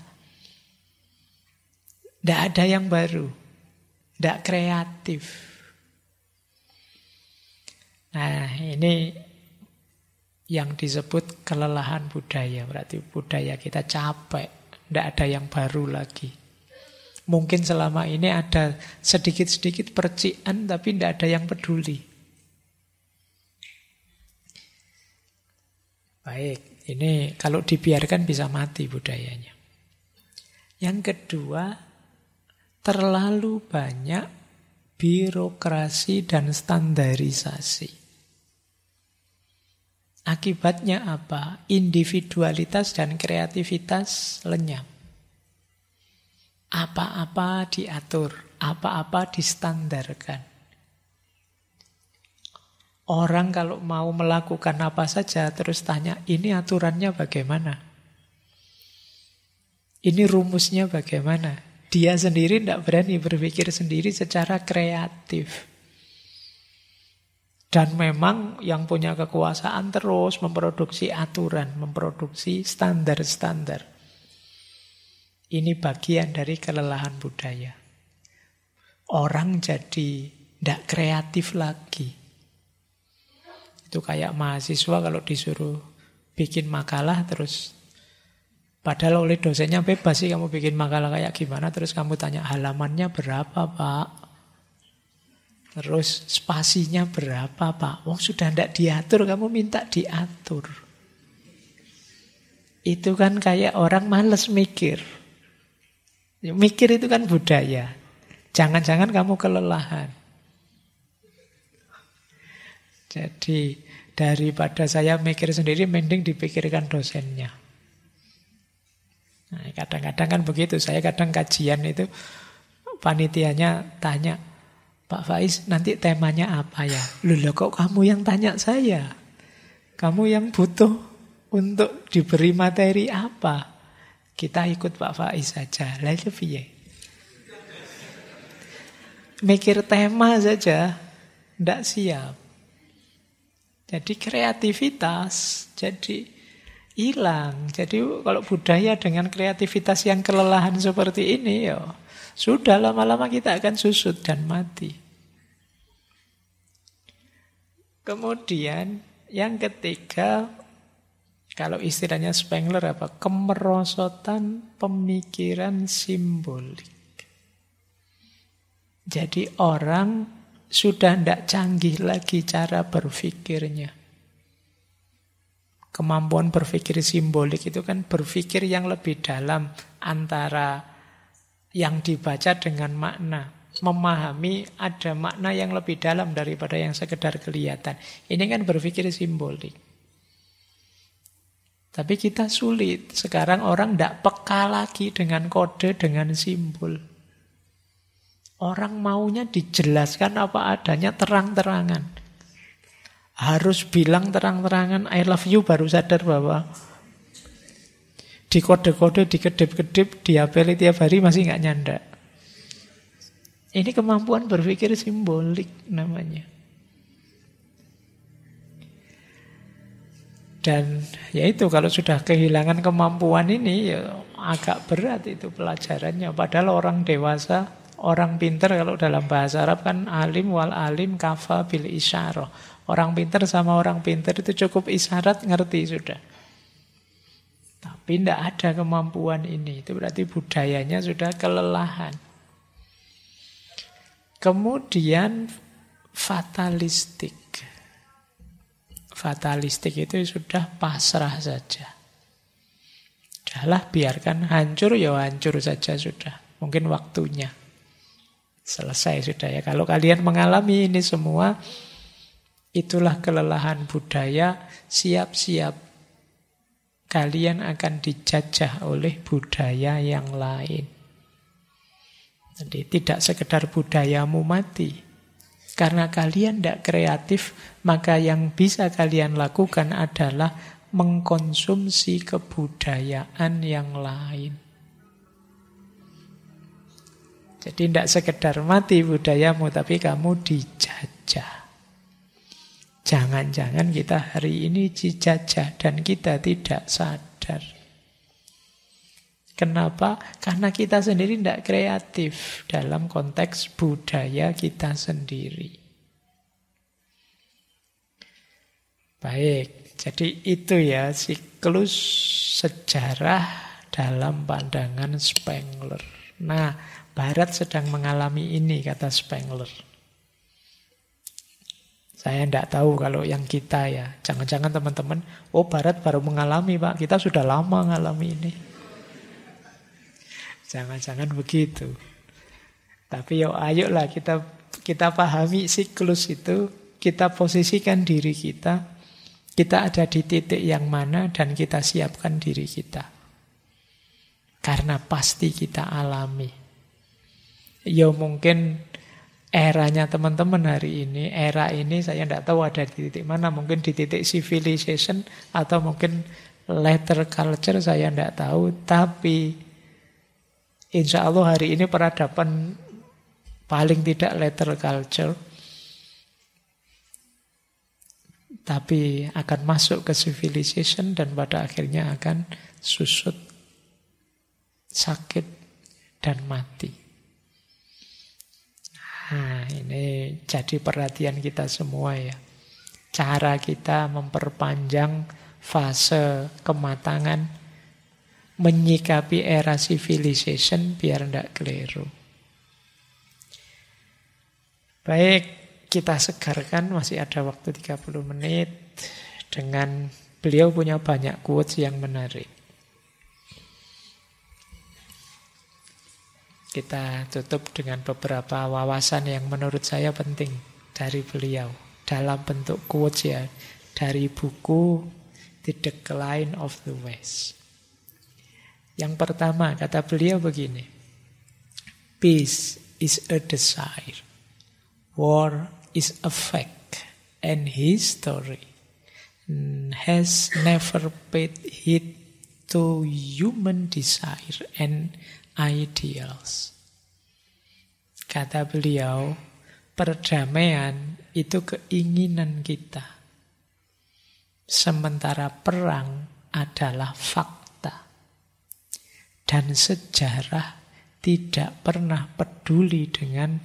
Tidak ada yang baru. Tidak kreatif. Nah ini yang disebut kelelahan budaya. Berarti budaya kita capek. Tidak ada yang baru lagi. Mungkin selama ini ada sedikit-sedikit percikan tapi tidak ada yang peduli. Baik, ini kalau dibiarkan bisa mati budayanya. Yang kedua, terlalu banyak birokrasi dan standarisasi. Akibatnya apa? Individualitas dan kreativitas lenyap. Apa-apa diatur, apa-apa distandarkan. Orang kalau mau melakukan apa saja terus tanya, ini aturannya bagaimana? Ini rumusnya bagaimana? Dia sendiri tidak berani berpikir sendiri secara kreatif. Dan memang yang punya kekuasaan terus memproduksi aturan, memproduksi standar-standar. Ini bagian dari kelelahan budaya. Orang jadi tidak kreatif lagi. Itu kayak mahasiswa kalau disuruh bikin makalah terus padahal oleh dosennya bebas sih kamu bikin makalah kayak gimana, terus kamu tanya halamannya berapa Pak? Terus spasinya berapa Pak? Wong sudah tidak diatur, kamu minta diatur. Itu kan kayak orang males mikir. Mikir itu kan budaya. Jangan-jangan kamu kelelahan. Jadi daripada saya mikir sendiri, mending dipikirkan dosennya. Nah, kadang-kadang kan begitu. Saya kadang kajian itu, panitianya tanya, Pak Faiz nanti temanya apa ya? Loh kok kamu yang tanya saya? Kamu yang butuh untuk diberi materi apa? Kita ikut Pak Faiz saja. Lah itu piye? Mikir tema saja tidak siap. Jadi kreativitas jadi hilang. Jadi kalau budaya dengan kreativitas yang kelelahan seperti ini ya sudah lama-lama kita akan susut dan mati. Kemudian yang ketiga, Kalau istilahnya Spengler apa? Kemerosotan pemikiran simbolik. Jadi orang sudah tidak canggih lagi cara berpikirnya. Kemampuan berpikir simbolik itu kan berpikir yang lebih dalam antara yang dibaca dengan makna. Memahami ada makna yang lebih dalam daripada yang sekedar kelihatan. Ini kan berpikir simbolik. Tapi kita sulit. Sekarang orang tidak peka lagi dengan kode, dengan simbol. Orang maunya dijelaskan apa adanya terang-terangan. Harus bilang terang-terangan I love you baru sadar bahwa di kode-kode, dikedip-kedip, diapeli tiap hari masih nggak nyanda. Ini kemampuan berpikir simbolik namanya. Dan ya itu kalau sudah kehilangan kemampuan ini ya agak berat itu pelajarannya. Padahal orang dewasa, orang pinter kalau dalam bahasa Arab kan alim wal alim kafa bil isyarah. Orang pinter sama orang pinter itu cukup isyarat ngerti sudah. Tapi tidak ada kemampuan ini. Itu berarti budayanya sudah kelelahan. Kemudian fatalistik. Fatalistik itu sudah pasrah saja. Udahlah biarkan hancur ya hancur saja sudah. Mungkin waktunya. Selesai sudah ya. Kalau kalian mengalami ini semua, itulah kelelahan budaya. Siap-siap kalian akan dijajah oleh budaya yang lain. Jadi tidak sekedar budayamu mati. Karena kalian tidak kreatif, maka yang bisa kalian lakukan adalah mengkonsumsi kebudayaan yang lain. Jadi tidak sekedar mati budayamu, tapi kamu dijajah. Jangan-jangan kita hari ini dijajah dan kita tidak sadar. Kenapa? Karena kita sendiri tidak kreatif dalam konteks budaya kita sendiri. Baik, jadi itu ya siklus sejarah dalam pandangan Spengler. Nah, Barat sedang mengalami ini, kata Spengler. Saya tidak tahu kalau yang kita ya. Jangan-jangan teman-teman, oh Barat baru mengalami Pak, kita sudah lama mengalami ini. Jangan-jangan begitu. Tapi ayolah kita pahami siklus itu, kita posisikan diri kita ada di titik yang mana dan kita siapkan diri kita. Karena pasti kita alami. Ya mungkin eranya teman-teman hari ini, era ini saya tidak tahu ada di titik mana, mungkin di titik civilization atau mungkin later culture, saya tidak tahu. Tapi insya Allah hari ini peradaban paling tidak later culture, tapi akan masuk ke civilization dan pada akhirnya akan susut, sakit, dan mati. Nah, ini jadi perhatian kita semua ya. Cara kita memperpanjang fase kematangan, menyikapi era civilization biar tidak keliru. Baik, kita segarkan, masih ada waktu 30 menit dengan beliau punya banyak quotes yang menarik. Kita tutup dengan beberapa wawasan yang menurut saya penting dari beliau dalam bentuk quotes ya, dari buku The Decline of the West. Yang pertama kata beliau begini, peace is a desire, war is a fact, and history has never paid heed to human desire and ideals. Kata beliau, perdamaian itu keinginan kita. Sementara perang adalah fakta. Dan sejarah tidak pernah peduli dengan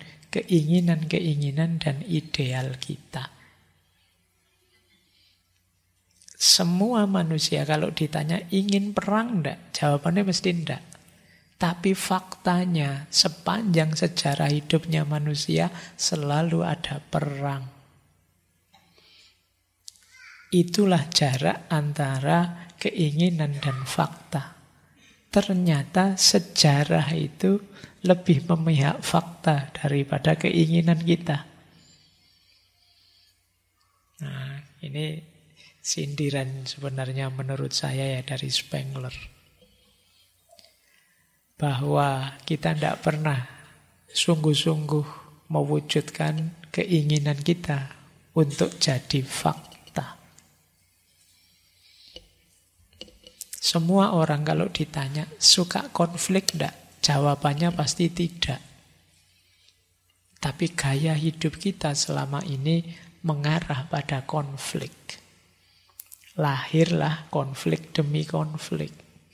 keinginan-keinginan dan ideal kita. Semua manusia kalau ditanya ingin perang enggak? Jawabannya mesti enggak. Tapi faktanya sepanjang sejarah hidupnya manusia selalu ada perang. Itulah jarak antara keinginan dan fakta. Ternyata sejarah itu lebih memihak fakta daripada keinginan kita. Nah, ini sindiran sebenarnya menurut saya ya dari Spengler. Bahwa kita tidak pernah sungguh-sungguh mewujudkan keinginan kita untuk jadi fakta. Semua orang kalau ditanya suka konflik enggak? Jawabannya pasti tidak. Tapi gaya hidup kita selama ini mengarah pada konflik. Lahirlah konflik demi konflik.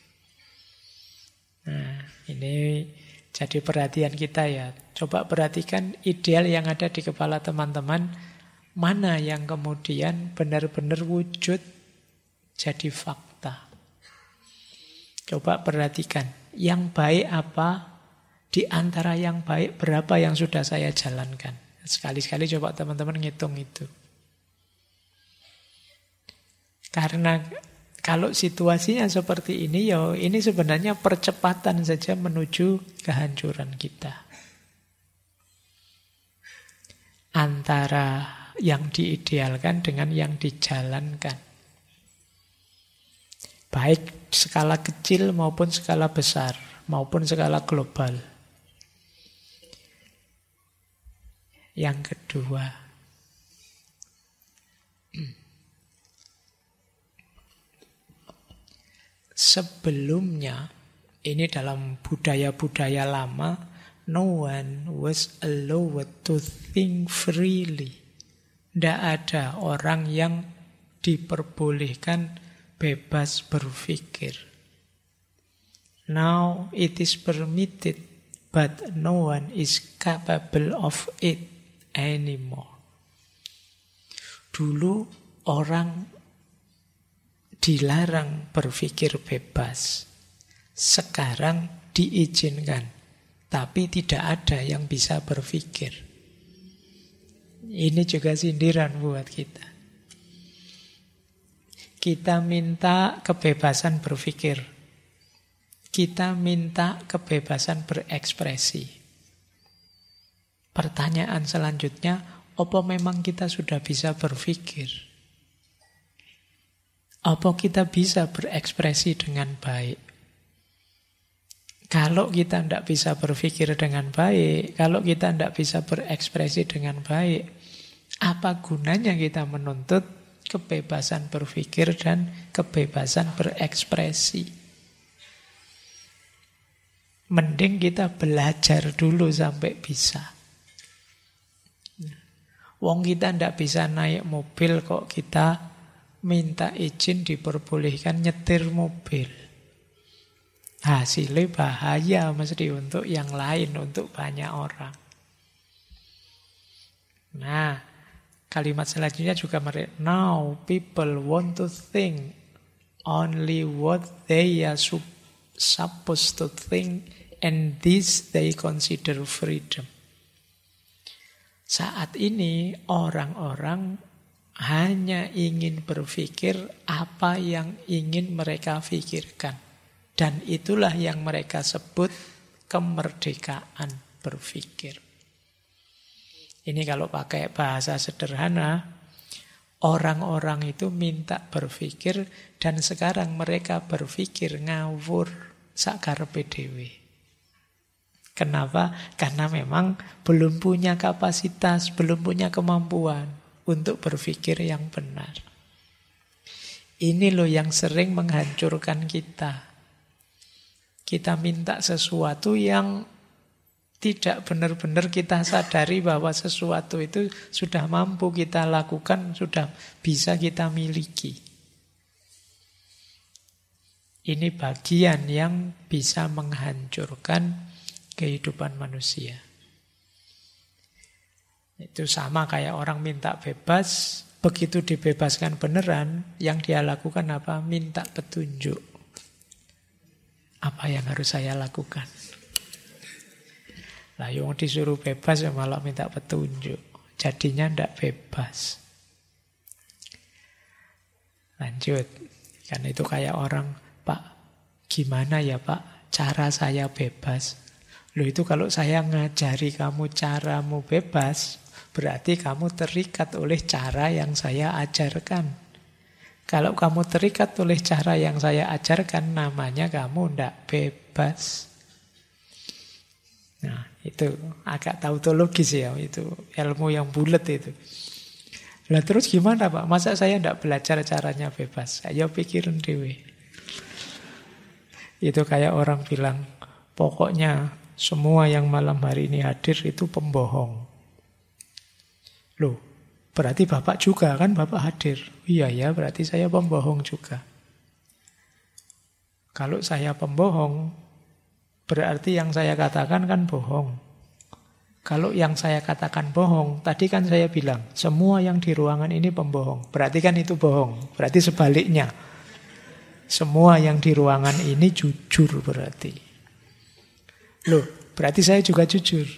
Nah, ini jadi perhatian kita ya. Coba perhatikan ideal yang ada di kepala teman-teman. Mana yang kemudian benar-benar wujud jadi fakta. Coba perhatikan. Yang baik apa? Di antara yang baik berapa yang sudah saya jalankan? Sekali-sekali coba teman-teman ngitung itu. Karena kalau situasinya seperti ini, ya ini sebenarnya percepatan saja menuju kehancuran kita. Antara yang diidealkan dengan yang dijalankan. Baik skala kecil maupun skala besar, maupun skala global. Yang kedua, sebelumnya, ini dalam budaya-budaya lama, no one was allowed to think freely. Tidak ada orang yang diperbolehkan bebas berpikir. Now it is permitted, but no one is capable of it anymore. Dulu orang dilarang berpikir bebas. Sekarang diizinkan, tapi tidak ada yang bisa berpikir. Ini juga sindiran buat kita. Kita minta kebebasan berpikir. Kita minta kebebasan berekspresi. Pertanyaan selanjutnya, apa memang kita sudah bisa berpikir? Apa kita bisa berekspresi dengan baik? Kalau kita tidak bisa berpikir dengan baik, kalau kita tidak bisa berekspresi dengan baik, apa gunanya kita menuntut kebebasan berpikir dan kebebasan berekspresi? Mending kita belajar dulu sampai bisa. Wong kita tidak bisa naik mobil kok kita minta izin diperbolehkan nyetir mobil. Hasilnya bahaya mesti untuk yang lain, untuk banyak orang. Nah, kalimat selanjutnya juga now people want to think only what they are supposed to think, and this they consider freedom. Saat ini orang-orang hanya ingin berpikir apa yang ingin mereka pikirkan. Dan itulah yang mereka sebut kemerdekaan berpikir. Ini kalau pakai bahasa sederhana, orang-orang itu minta berpikir dan sekarang mereka berpikir ngawur sakarepe dhewe. Kenapa? Karena memang belum punya kapasitas, belum punya kemampuan untuk berpikir yang benar. Ini loh yang sering menghancurkan kita. Kita minta sesuatu yang tidak benar-benar kita sadari bahwa sesuatu itu sudah mampu kita lakukan, sudah bisa kita miliki. Ini bagian yang bisa menghancurkan kehidupan manusia. Itu sama kayak orang minta bebas, begitu dibebaskan beneran, yang dia lakukan apa? Minta petunjuk. Apa yang harus saya lakukan? Lah yang disuruh bebas ya malah minta petunjuk. Jadinya ndak bebas. Lanjut. Kan itu kayak orang, Pak, gimana ya Pak cara saya bebas? Loh itu kalau saya ngajari kamu caramu bebas, berarti kamu terikat oleh cara yang saya ajarkan. Kalau kamu terikat oleh cara yang saya ajarkan, namanya kamu ndak bebas. Nah, itu agak tautologis ya, itu ilmu yang bulat itu. Lah terus gimana Pak? Masa saya ndak belajar caranya bebas? Ayo pikirin dewe. Itu kayak orang bilang, pokoknya semua yang malam hari ini hadir itu pembohong. Loh, berarti Bapak juga kan, Bapak hadir. Iya ya, berarti saya pembohong juga. Kalau saya pembohong, berarti yang saya katakan kan bohong. Kalau yang saya katakan bohong, tadi kan saya bilang, semua yang di ruangan ini pembohong. Berarti kan itu bohong. Berarti sebaliknya. Semua yang di ruangan ini jujur berarti. Loh, berarti saya juga jujur.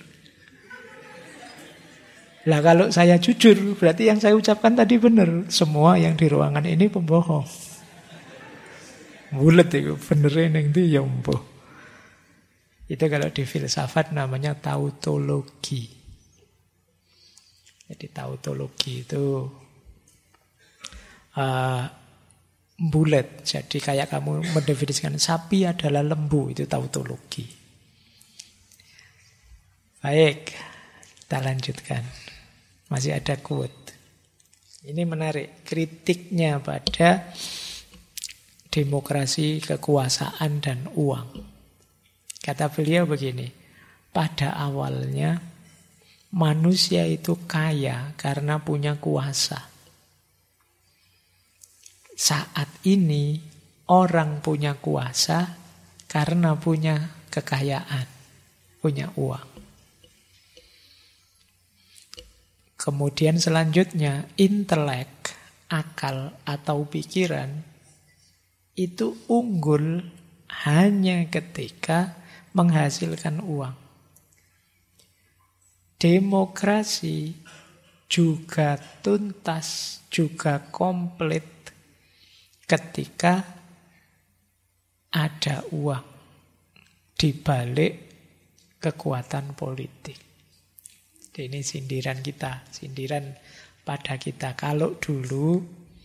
Lah kalau saya jujur, berarti yang saya ucapkan tadi benar. Semua yang di ruangan ini pembohong. Bulet itu, benerin yang itu ya mboh. Itu kalau di filsafat namanya tautologi. Jadi tautologi itu bulet. Jadi kayak kamu mendefinisikan sapi adalah lembu, itu tautologi. Baik, kita lanjutkan. Masih ada quote. Ini menarik. Kritiknya pada demokrasi, kekuasaan, dan uang. Kata beliau begini, pada awalnya manusia itu kaya karena punya kuasa. Saat ini orang punya kuasa karena punya kekayaan, punya uang. Kemudian selanjutnya, intelek, akal atau pikiran itu unggul hanya ketika menghasilkan uang. Demokrasi juga tuntas, juga komplit ketika ada uang di balik kekuatan politik. Ini sindiran kita, sindiran pada kita. Kalau dulu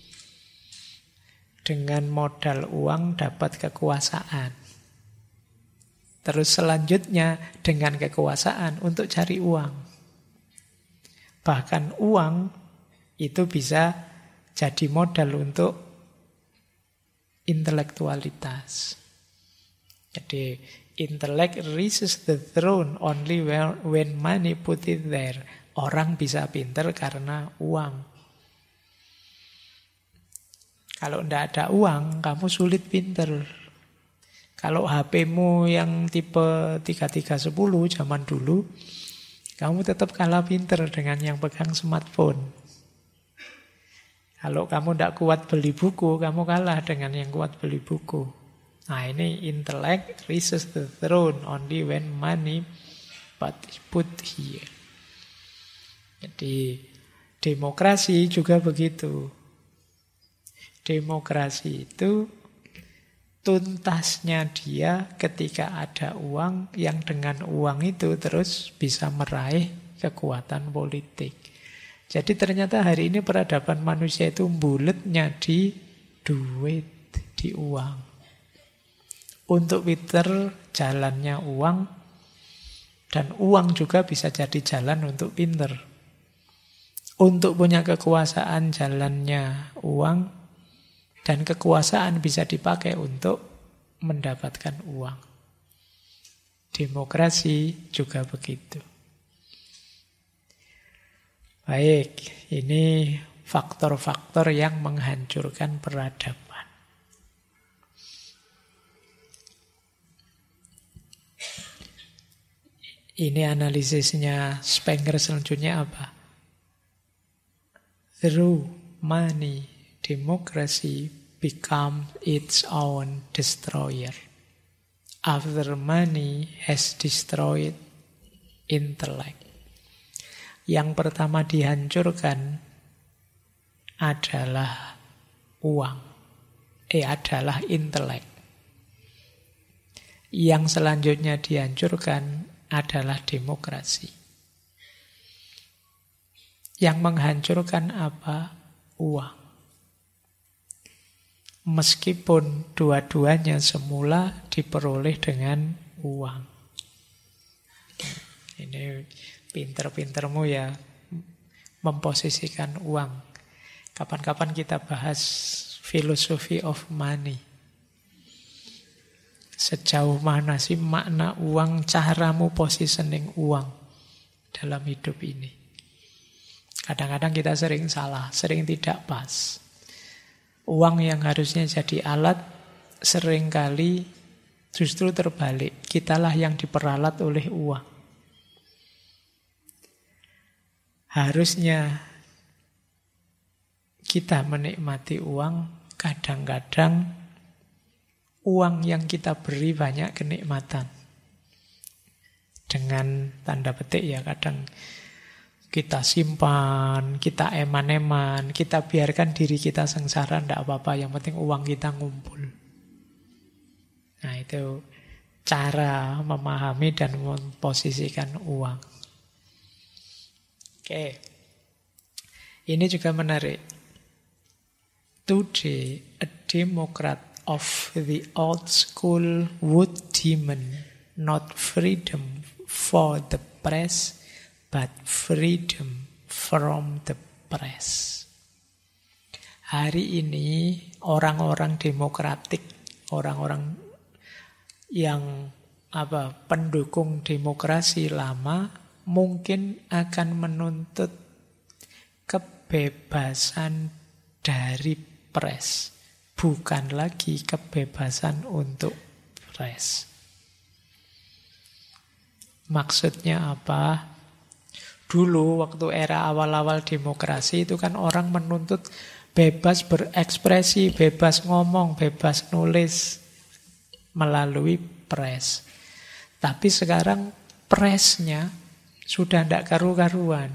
dengan modal uang dapat kekuasaan. Terus selanjutnya dengan kekuasaan untuk cari uang. Bahkan uang itu bisa jadi modal untuk intelektualitas. Jadi intellect reaches the throne only when money put it there. Orang bisa pinter karena uang. Kalau tidak ada uang, kamu sulit pinter. Kalau HP-mu yang tipe 3310 zaman dulu, kamu tetap kalah pinter dengan yang pegang smartphone. Kalau kamu tidak kuat beli buku, kamu kalah dengan yang kuat beli buku. Nah ini intellect reaches the throne only when money put here. Jadi demokrasi juga begitu. Demokrasi itu tuntasnya dia ketika ada uang, yang dengan uang itu terus bisa meraih kekuatan politik. Jadi ternyata hari ini peradaban manusia itu buletnya di duit, di uang. Untuk pinter jalannya uang, dan uang juga bisa jadi jalan untuk pinter. Untuk punya kekuasaan jalannya uang, dan kekuasaan bisa dipakai untuk mendapatkan uang. Demokrasi juga begitu. Baik, ini faktor-faktor yang menghancurkan peradaban. Ini analisisnya Spenger selanjutnya apa? Through money, democracy become its own destroyer. After money has destroyed intellect. Yang pertama dihancurkan adalah uang. Adalah intelek. Yang selanjutnya dihancurkan adalah demokrasi. Yang menghancurkan apa? Uang. Meskipun dua-duanya semula diperoleh dengan uang. Ini pinter-pintermu ya, memposisikan uang. Kapan-kapan kita bahas philosophy of money. Sejauh mana sih makna uang, caramu positioning uang dalam hidup ini. Kadang-kadang kita sering salah, sering tidak pas. Uang yang harusnya jadi alat, seringkali justru terbalik. Kitalah yang diperalat oleh uang. Harusnya kita menikmati uang, kadang-kadang uang yang kita beri banyak kenikmatan. Dengan tanda petik ya, kadang kita simpan, kita eman-eman, kita biarkan diri kita sengsara, tidak apa-apa, yang penting uang kita ngumpul. Nah itu cara memahami dan memposisikan uang. Oke, ini juga menarik. Today, a Democrat of the old school would demand not freedom for the press, but freedom from the press. Hari ini orang-orang demokratik, orang-orang yang pendukung demokrasi lama mungkin akan menuntut kebebasan dari press. Bukan lagi kebebasan untuk press. Maksudnya apa? Dulu waktu era awal-awal demokrasi itu kan orang menuntut bebas berekspresi, bebas ngomong, bebas nulis melalui press. Tapi sekarang pressnya sudah tidak karu-karuan.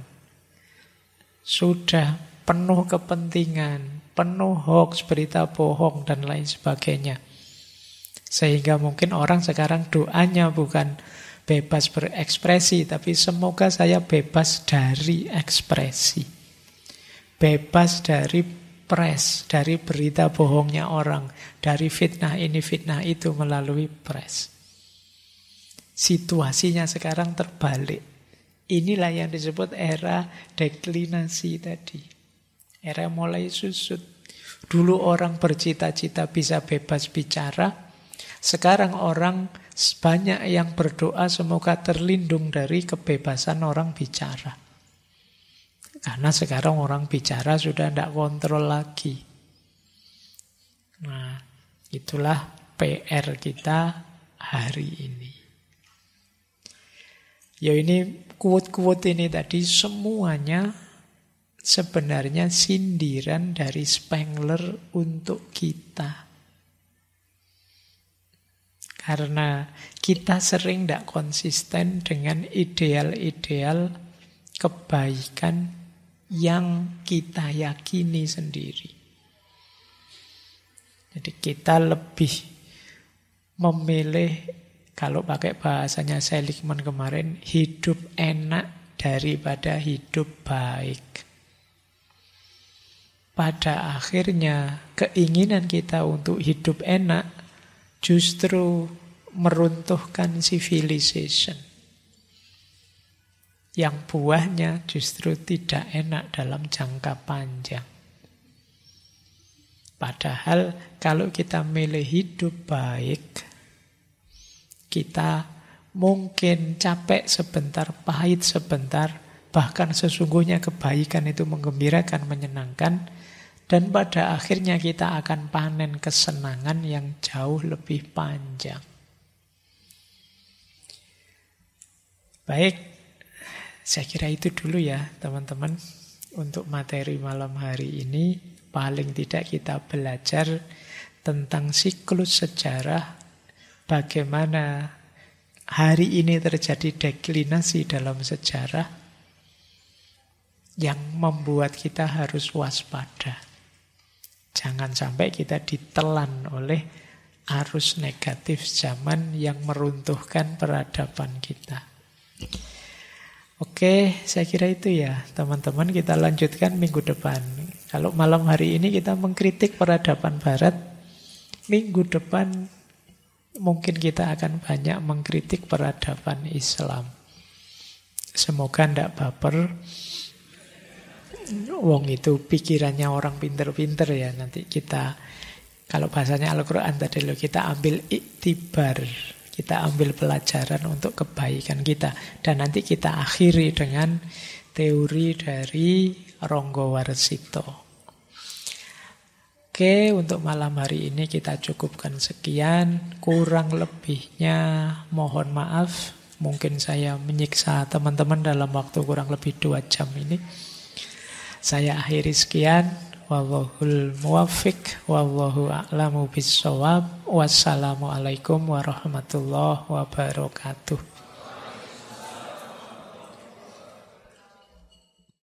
Sudah penuh kepentingan, penuh hoax, berita bohong, dan lain sebagainya. Sehingga mungkin orang sekarang doanya bukan bebas berekspresi, tapi semoga saya bebas dari ekspresi. Bebas dari press, dari berita bohongnya orang, dari fitnah ini, fitnah itu melalui press. Situasinya sekarang terbalik. Inilah yang disebut era deklinasi tadi. Era mulai susut. Dulu orang bercita-cita bisa bebas bicara. Sekarang orang banyak yang berdoa semoga terlindung dari kebebasan orang bicara. Karena sekarang orang bicara sudah tidak kontrol lagi. Nah, itulah PR kita hari ini. Ya ini quote-quote ini tadi semuanya sebenarnya sindiran dari Spengler untuk kita. Karena kita sering tidak konsisten dengan ideal-ideal kebaikan yang kita yakini sendiri. Jadi kita lebih memilih, kalau pakai bahasanya Seligman kemarin, hidup enak daripada hidup baik. Pada akhirnya keinginan kita untuk hidup enak justru meruntuhkan civilization. Yang buahnya justru tidak enak dalam jangka panjang. Padahal kalau kita milih hidup baik, kita mungkin capek sebentar, pahit sebentar, bahkan sesungguhnya kebaikan itu menggembirakan, menyenangkan. Dan pada akhirnya kita akan panen kesenangan yang jauh lebih panjang. Baik, saya kira itu dulu ya teman-teman. Untuk materi malam hari ini, paling tidak kita belajar tentang siklus sejarah, bagaimana hari ini terjadi deklinasi dalam sejarah yang membuat kita harus waspada. Jangan sampai kita ditelan oleh arus negatif zaman yang meruntuhkan peradaban kita. Oke, saya kira itu ya teman-teman, kita lanjutkan minggu depan. Kalau malam hari ini kita mengkritik peradaban barat, minggu depan mungkin kita akan banyak mengkritik peradaban Islam. Semoga tidak baper. Wong itu pikirannya orang pinter-pinter ya. Nanti kita, kalau bahasanya Al-Quran tadi loh, kita ambil iktibar, kita ambil pelajaran untuk kebaikan kita. Dan nanti kita akhiri dengan teori dari Ronggo Warsito. Oke, untuk malam hari ini kita cukupkan sekian. Kurang lebihnya mohon maaf. Mungkin saya menyiksa teman-teman dalam waktu kurang lebih 2 jam ini. Saya akhiri sekian. Wallahul muwaffiq, wallahu a'lamu bissawab. Wassalamualaikum warahmatullahi wabarakatuh.